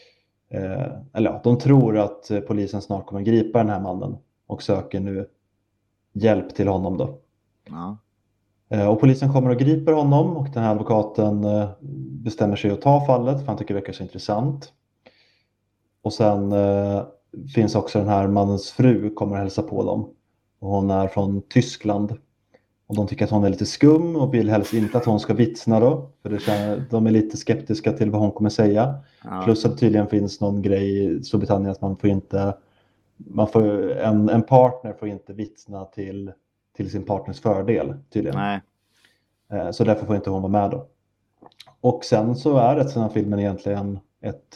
De tror att polisen snart kommer gripa den här mannen och söker nu hjälp till honom då. Och polisen kommer och griper honom och den här advokaten bestämmer sig att ta fallet för han tycker det verkar så intressant. Och sen finns också den här mannens fru kommer att hälsa på dem. Och hon är från Tyskland. Och de tycker att hon är lite skum och vill helst inte att hon ska vittna då. För de är lite skeptiska till vad hon kommer säga. Plus att det tydligen finns någon grej i Storbritannien att en partner får inte vittna till till sin partners fördel tydligen. Nej. Så därför får inte hon vara med då. Och sen så är resten av filmen egentligen ett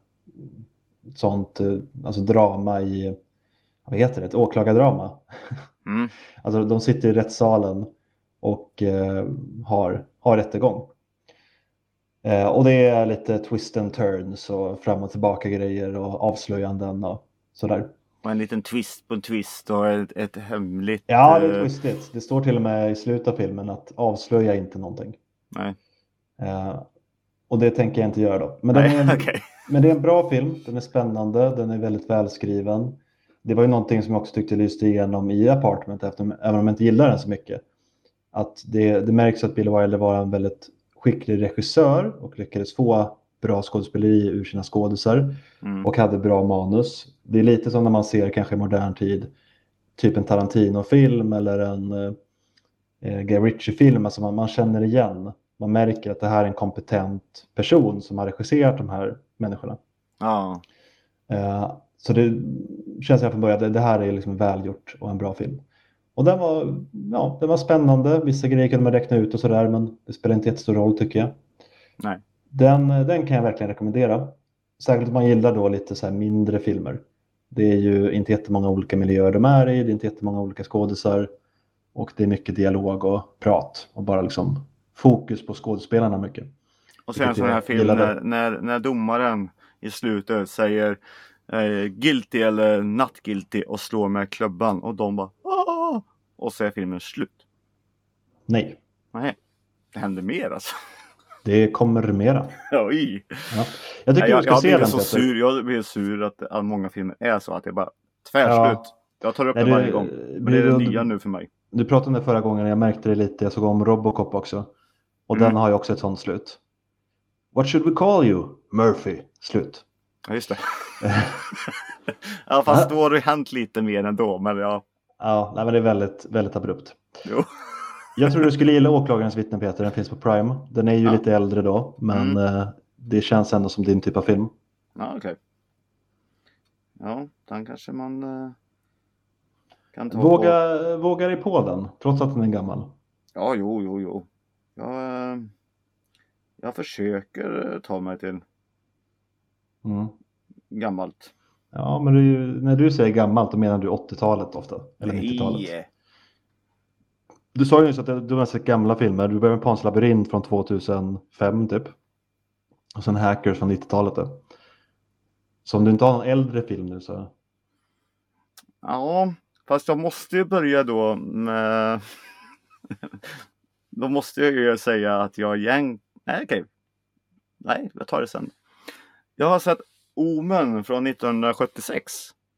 sånt alltså drama i, vad heter det, ett åklagardrama. Mm. Alltså de sitter i rättssalen och har rättegång. Och det är lite twist and turns och fram och tillbaka grejer och avslöjanden och sådär. Och en liten twist på en twist och ett hemligt... Ja, det är twistigt. Det står till och med i slutet av filmen att avslöja inte någonting. Nej. Och det tänker jag inte göra då. Men, men det är en bra film. Den är spännande. Den är väldigt välskriven. Det var ju någonting som jag också tyckte lyste igenom i Apartment, även om jag inte gillar den så mycket. Att det märks att Billy Wilder var en väldigt skicklig regissör och lyckades få bra skådespeleri ur sina skådisar och hade bra manus. Det är lite som när man ser kanske i modern tid typ en Tarantino-film eller en Guy Ritchie-film. Alltså man känner igen. Man märker att det här är en kompetent person som har regisserat de här människorna. Ja. Så det känns jag från början, det här är liksom välgjort och en bra film. Och den var spännande. Vissa grejer kunde man räkna ut och sådär, men det spelar inte jättestor roll tycker jag. Nej. Den kan jag verkligen rekommendera. Särskilt om man gillar då lite så här mindre filmer. Det är ju inte jättemånga olika miljöer de är i. Det är inte jättemånga olika skådisar. Och det är mycket dialog och prat. Och bara liksom fokus på skådespelarna mycket. Och sen så den här filmen när domaren i slutet säger guilty eller not guilty och slår med klubban. Och de bara Aah! Och så är filmen slut. Nej. Det händer mer alltså. Det kommer mera. Oj. Ja. Jag tycker du ska se den. Jag blir sur att många filmer är så att det är bara tvärslut. Ja. Jag tar upp det varje gång. Men det är det nya nu för mig. Du pratade om det förra gången. Jag märkte det lite. Jag såg om Robocop också. Och den har ju också ett sånt slut. What should we call you? Murphy. Slut. Ja, just det. Ja, fast då har det hänt lite mer ändå. Men ja. Ja, nej, men det är väldigt, väldigt abrupt. Jo. Jag tror du skulle gilla Åklagarens vittne, Peter. Den finns på Prime. Den är ju lite äldre då. Men det känns ändå som din typ av film. Ja, okej. Ja, den kanske man kan ta Våga dig på den. Trots att den är gammal. Ja, jo. Jag försöker ta mig till gammalt. Ja, men när du säger gammalt, då menar du 80-talet ofta. Eller 90-talet. Du sa ju just att du har sett gamla filmer. Du började med Pans labyrint från 2005 typ. Och sen Hackers från 90-talet då. Så om du inte har någon äldre film nu så... Ja, fast jag måste ju börja då med... Då måste jag ju säga att jag Nej, jag tar det sen. Jag har sett Omen från 1976.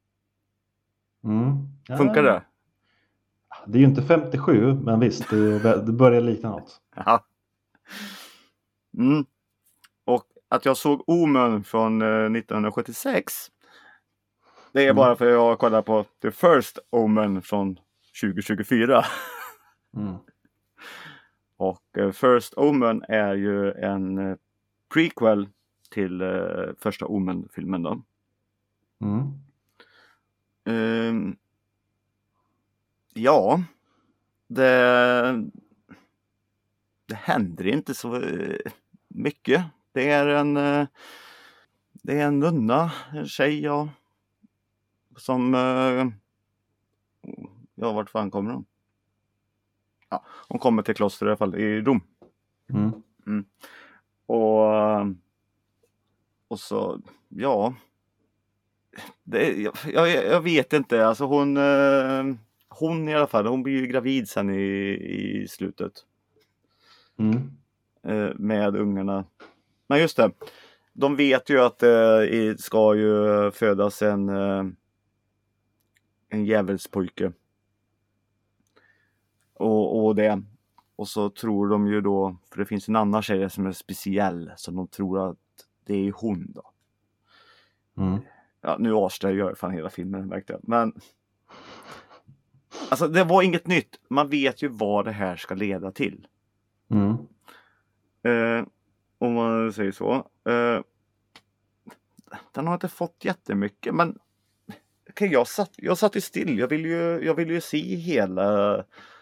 Ja. Funkar det? Det är ju inte 57, men visst, det börjar likna något. Ja. Och att jag såg Omen från 1976, det är bara för att jag kollar på The First Omen från 2024. Och First Omen är ju en prequel till första Omen-filmen då. Ja, det händer inte så mycket. Det är en nunna, en tjej, som vart fan kommer hon? Ja, hon kommer till kloster i alla fall i Rom. Och så jag vet inte, alltså hon i alla fall, hon blir ju gravid sen i slutet. Med ungarna. Men just det, de vet ju att det ska ju födas en djävulspojke. Och det. Och så tror de ju då, för det finns en annan tjej som är speciell, som de tror att det är hon då. Ja, nu avslöjar jag fan hela filmen, märkte jag. Men alltså det var inget nytt. Man vet ju vad det här ska leda till. Om man säger så. Den har inte fått jättemycket, men okej, jag satt ju still. Jag ville ju se hela.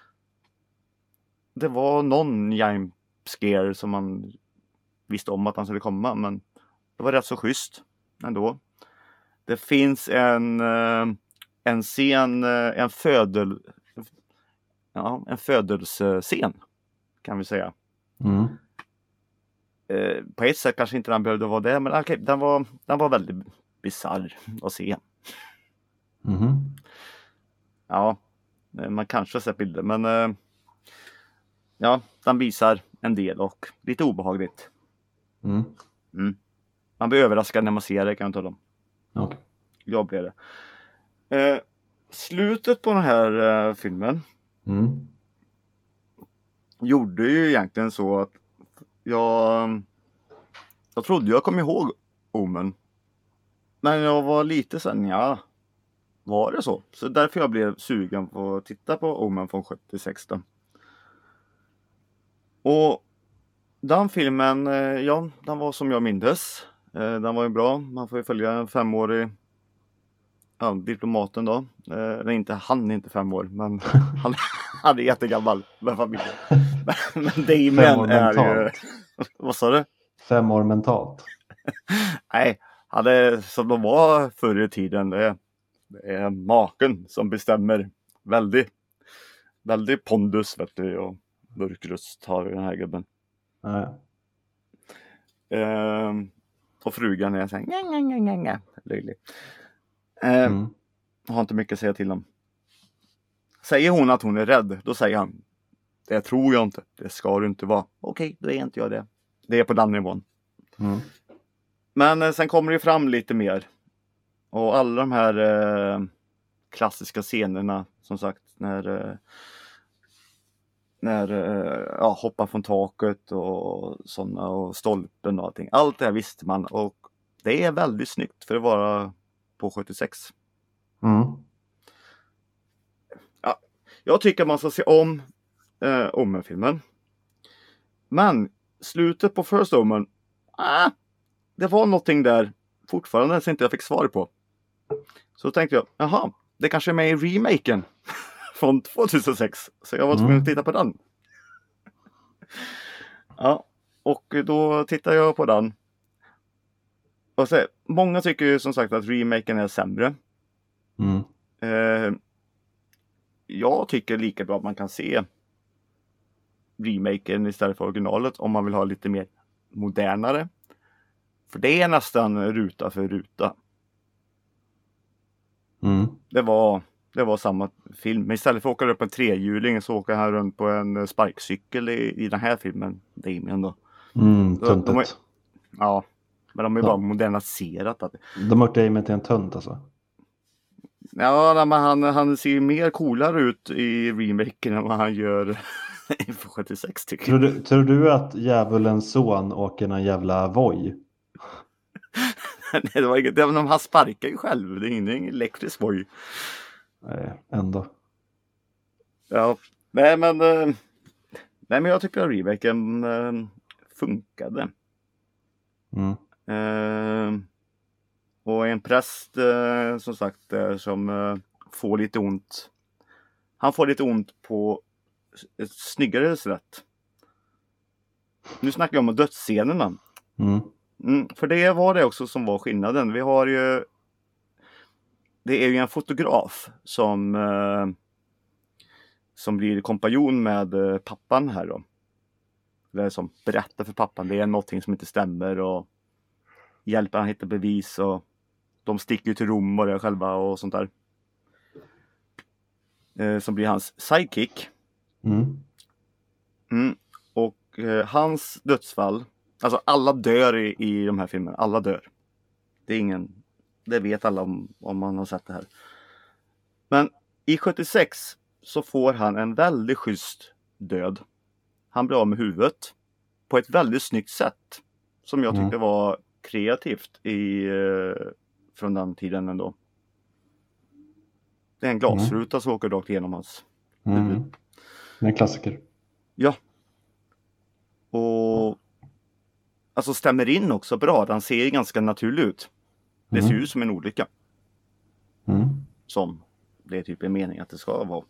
Det var någon jump scare som man visste om att han skulle komma, men det var rätt så schysst ändå. Det finns en scen, en födelsescen kan vi säga. På ett sätt kanske inte den behövde vara det, men okej, den var väldigt bizarr att se. Ja, man kanske har sett bilder, men ja, den visar en del och lite obehagligt. Man blir överraskad när man ser det, kan jag tala om. Okay. Jag blev det. Slutet på den här filmen gjorde ju egentligen så att jag trodde jag kom ihåg Omen. Men jag var lite sen, ja, var det så? Så därför jag blev sugen på att titta på Omen från 76 då. Och den filmen, ja, den var som jag mindes. Den var ju bra. Man får ju följa en 5-årig diplomaten då. Han är inte 5 år, men han är jättegammal med familjen. Men Damien är ju... Vad sa du? 5 år mentalt. Nej, han är som de var förr i tiden. Det är maken som bestämmer. Väldigt pondus, vet du, och mörk röst har den här gubben. Och frugan är såhär löjlig. Har inte mycket att säga till om. Säger hon att hon är rädd, då säger han: det tror jag inte, det ska du inte vara. Okej, då är inte jag det. Det är på den nivån. Men sen kommer det fram lite mer. Och alla de här klassiska scenerna, som sagt, när hoppar från taket och sådana, och stolpen och allting. Allt det här visste man, och det är väldigt snyggt för att vara på 76. Ja, jag tycker man ska se om Omen-filmen. Men slutet på First Omen, det var någonting där fortfarande som inte jag fick svar på. Så tänkte jag, jaha, det kanske är med i remaken från 2006. Så jag var tvungen att titta på den. Ja, och då tittar jag på den. Och så, många tycker ju som sagt att remaken är sämre. Jag tycker lika bra att man kan se remaken istället för originalet om man vill ha lite mer modernare. För det är nästan ruta för ruta. Det var samma film. Men istället för att åka upp en trehjuling så åker han runt på en sparkcykel i den här filmen. Damien då. Töntigt. Ja, men de är bara moderniserat. De har gjort Damien till en tönt alltså. Ja, men han ser mer coolare ut i remaken än vad han gör i 76 tycker jag. Tror du att djävulens son åker någon jävla Voi? Nej, det var inget. Han sparkar ju själv. Det är ingen elektrisk Voi. Nej, ändå. Ja, nej men jag tycker att remaken funkade. Och en präst som sagt som får lite ont. Han får lite ont på ett snyggare sätt. Nu snackar jag om dödsscenerna. För det var det också som var skillnaden. Vi har ju... Det är ju en fotograf som blir kompanjon med pappan här då. Eller som berättar för pappan. Det är någonting som inte stämmer och hjälper han hitta bevis. Och de sticker ju till Rom och det själva och sånt där. Som blir hans sidekick. Och hans dödsfall... Alltså alla dör i de här filmerna. Alla dör. Det är ingen... Det vet alla om man har sett det här. Men i 76 så får han en väldigt schysst död. Han blir av med huvudet. På ett väldigt snyggt sätt. Som jag tyckte var kreativt från den tiden ändå. Det är en glasruta som åker rakt igenom hans huvud. Det är en klassiker. Ja. Och alltså stämmer in också bra. Den ser ganska naturlig ut. Det ser ut som en olycka. som det är typ en mening att det ska vara.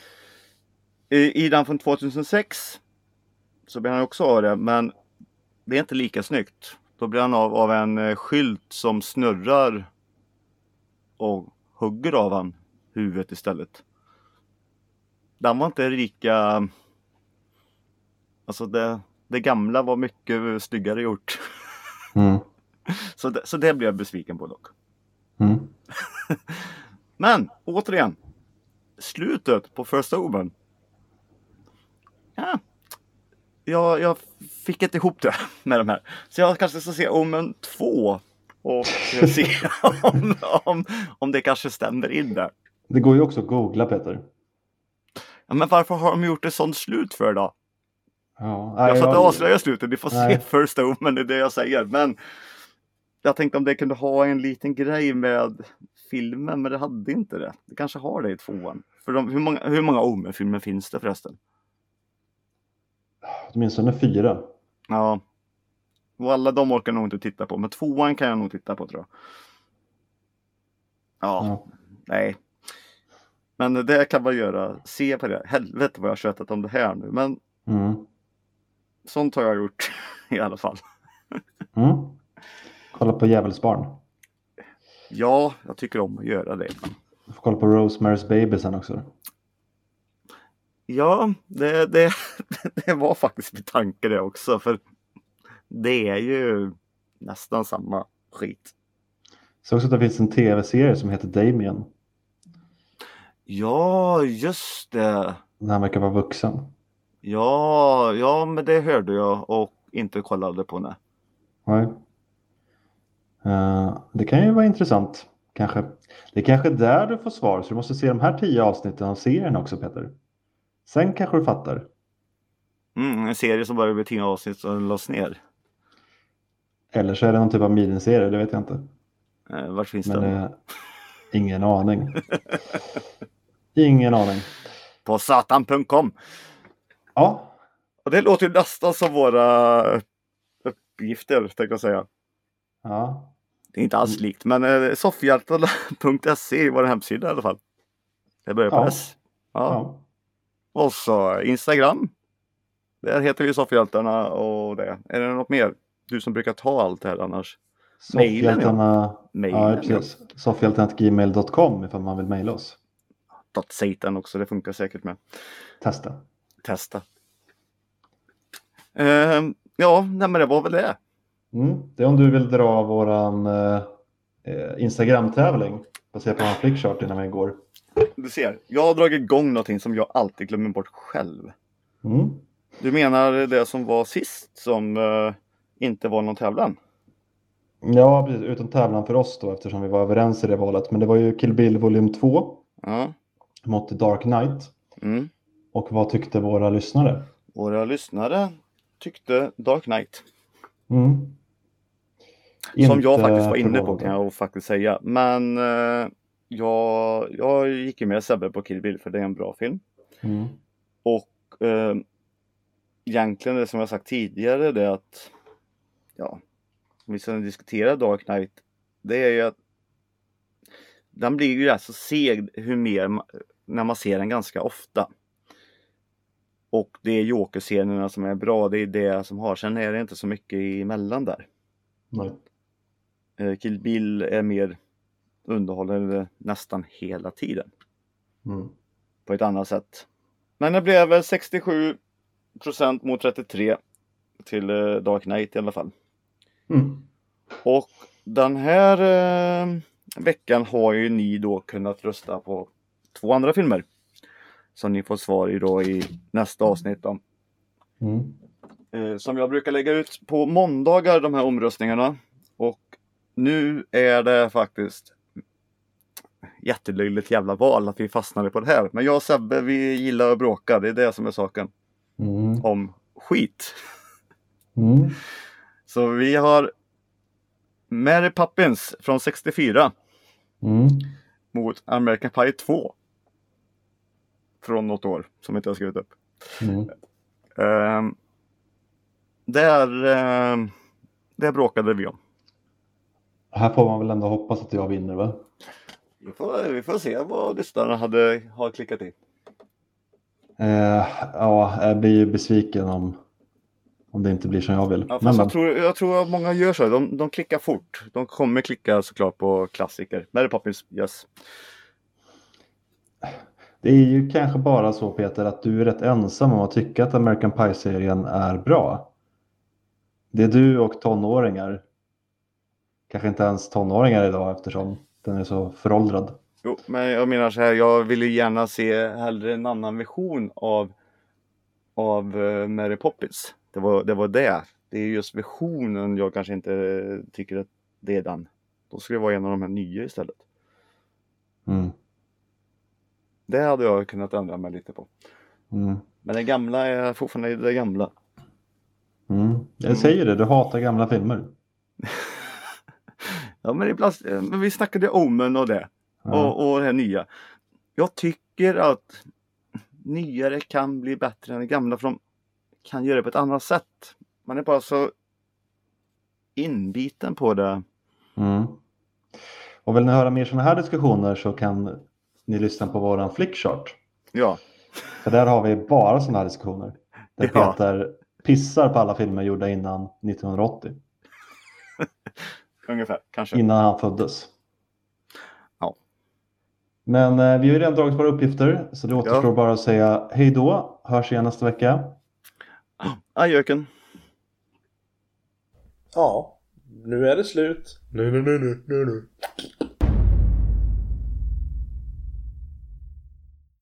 I den från 2006 så blir han också av det, men det är inte lika snyggt. Då blir han av en skylt som snurrar och hugger av han huvudet istället. Den var inte lika... Alltså det gamla var mycket snyggare gjort. Mm. Så det blev jag besviken på dock. Mm. Men återigen, slutet på First Omen. Ja, jag fick inte ihop det med de här. Så jag kanske ska se Omen 2 och se om det kanske stämmer in där. Det går ju också att googla, Peter. Ja, men varför har de gjort ett sånt slut för då? Ja, Jag satt och avslöjade slutet, ni får Nej. se First Omen, det är det jag säger. Men jag tänkte om det kunde ha en liten grej med filmen, men det hade inte det. Det kanske har det i 2:an. För hur många Omen-filmer finns det förresten? Åtminstone 4. Ja. Och alla de orkar nog inte titta på. Men 2:an kan jag nog titta på, tror jag. Ja. Nej. Men det kan man göra. Se på det. Helvete vad jag har tjötat om det här nu. Men sånt har jag gjort i alla fall. Kolla på Djävulsbarn. Ja, jag tycker om att göra det. Du får kolla på Rosemary's Baby sen också. Ja, det var faktiskt min tanke det också. För det är ju nästan samma skit. Så också att det finns en tv-serie som heter Damien. Ja, just det. Han verkar vara vuxen. Ja, men det hörde jag och inte kollade på det. Nej. Det kan ju vara intressant. Kanske. Det är kanske där du får svar. Så du måste se de här 10 avsnitten av serien också, Peter. Sen kanske du fattar. En serie som bara blir 10 avsnitt och lades ner. Eller så är det någon typ av miniserie, det vet jag inte. Vart finns Men den? ingen aning. Ingen aning. På satan.com. Ja. Och det låter ju nästan som våra uppgifter, tänkte jag säga. Ja. Det är inte alls likt, men soffhjältarna.se är vår hemsida i alla fall. Det börjar på S. Ja. Och så Instagram. Där heter vi Soffhjältarna och det. Är det något mer? Du som brukar ta allt det här annars. Soffhjältarna. Mailen, Ja, precis. Soffhjältarna@gmail.com ifall man vill mejla oss. .satan också, det funkar säkert med. Testa. Ja, men det var väl det. Det är om du vill dra våran Instagram-tävling. Baserat på en flickchart innan vi går. Du ser, jag har dragit igång någonting som jag alltid glömmer bort själv. Du menar det som var sist som inte var någon tävlan? Ja, precis. Utan tävlan för oss då eftersom vi var överens i det valet. Men det var ju Kill Bill volym 2 mot Dark Knight. Och vad tyckte våra lyssnare? Våra lyssnare tyckte Dark Knight. Som jag faktiskt var inne på kan jag faktiskt säga. Men jag gick ju med Sebbe på Kill Bill för det är en bra film. Och egentligen det som jag sagt tidigare det är att vi ska diskutera Dark Knight. Det är ju att den blir ju rätt så seg när man ser den ganska ofta. Och det är Joker-scenerna som är bra. Det är det som har. Sen är det inte så mycket emellan där. Nej. Kill Bill är mer underhållande nästan hela tiden. På ett annat sätt. Men det blev väl 67% mot 33% till Dark Knight i alla fall. Och den här veckan har ju ni då kunnat rösta på 2 andra filmer. Som ni får svar i då i nästa avsnitt då. Som jag brukar lägga ut på måndagar de här omröstningarna. Och nu är det faktiskt jättelöjligt jävla val att vi fastnade på det här. Men jag och Sebbe vi gillar att bråka. Det är det som är saken. Om skit. Så vi har Mary Poppins från 64 mot American Pie 2 från något år som inte jag skrivit upp. Där bråkade vi om. Här får man väl ändå hoppas att jag vinner, va? Vi får se vad lyssnarna har klickat i. Ja, jag blir ju besviken om det inte blir som jag vill. Ja, fast jag tror att många gör så. De klickar fort. De kommer klicka såklart på klassiker. Mary Poppins, yes. Det är ju kanske bara så, Peter, att du är rätt ensam om att tycka att American Pie-serien är bra. Det är du och tonåringar. Kanske inte ens tonåringar idag eftersom den är så föråldrad. Jo, men jag menar så här, jag vill ju gärna se hellre en annan version av Mary Poppins. Det var det. Det är just versionen jag kanske inte tycker att det är den. Då skulle det vara en av de här nya istället. Mm. Det hade jag kunnat ändra mig lite på. Mm. Men den gamla är fortfarande det gamla. Jag säger det, du hatar gamla filmer. Ja, men ibland, men vi snackade Omen och det. Ja. Och det här nya. Jag tycker att nyare kan bli bättre än det gamla. För de kan göra det på ett annat sätt. Man är bara så inbiten på det. Och vill ni höra mer sådana här diskussioner så kan ni lyssna på våran flickchart. Ja. För där har vi bara sådana här diskussioner. Där Ja. Peter pissar på alla filmer gjorda innan 1980. Ungefär, kanske. Innan han föddes. Ja. Men vi har ju redan dragit våra uppgifter. Så det återstår bara att säga hej då. Hörs igen nästa vecka. Ajöken. Ja, nu är det slut. Nu.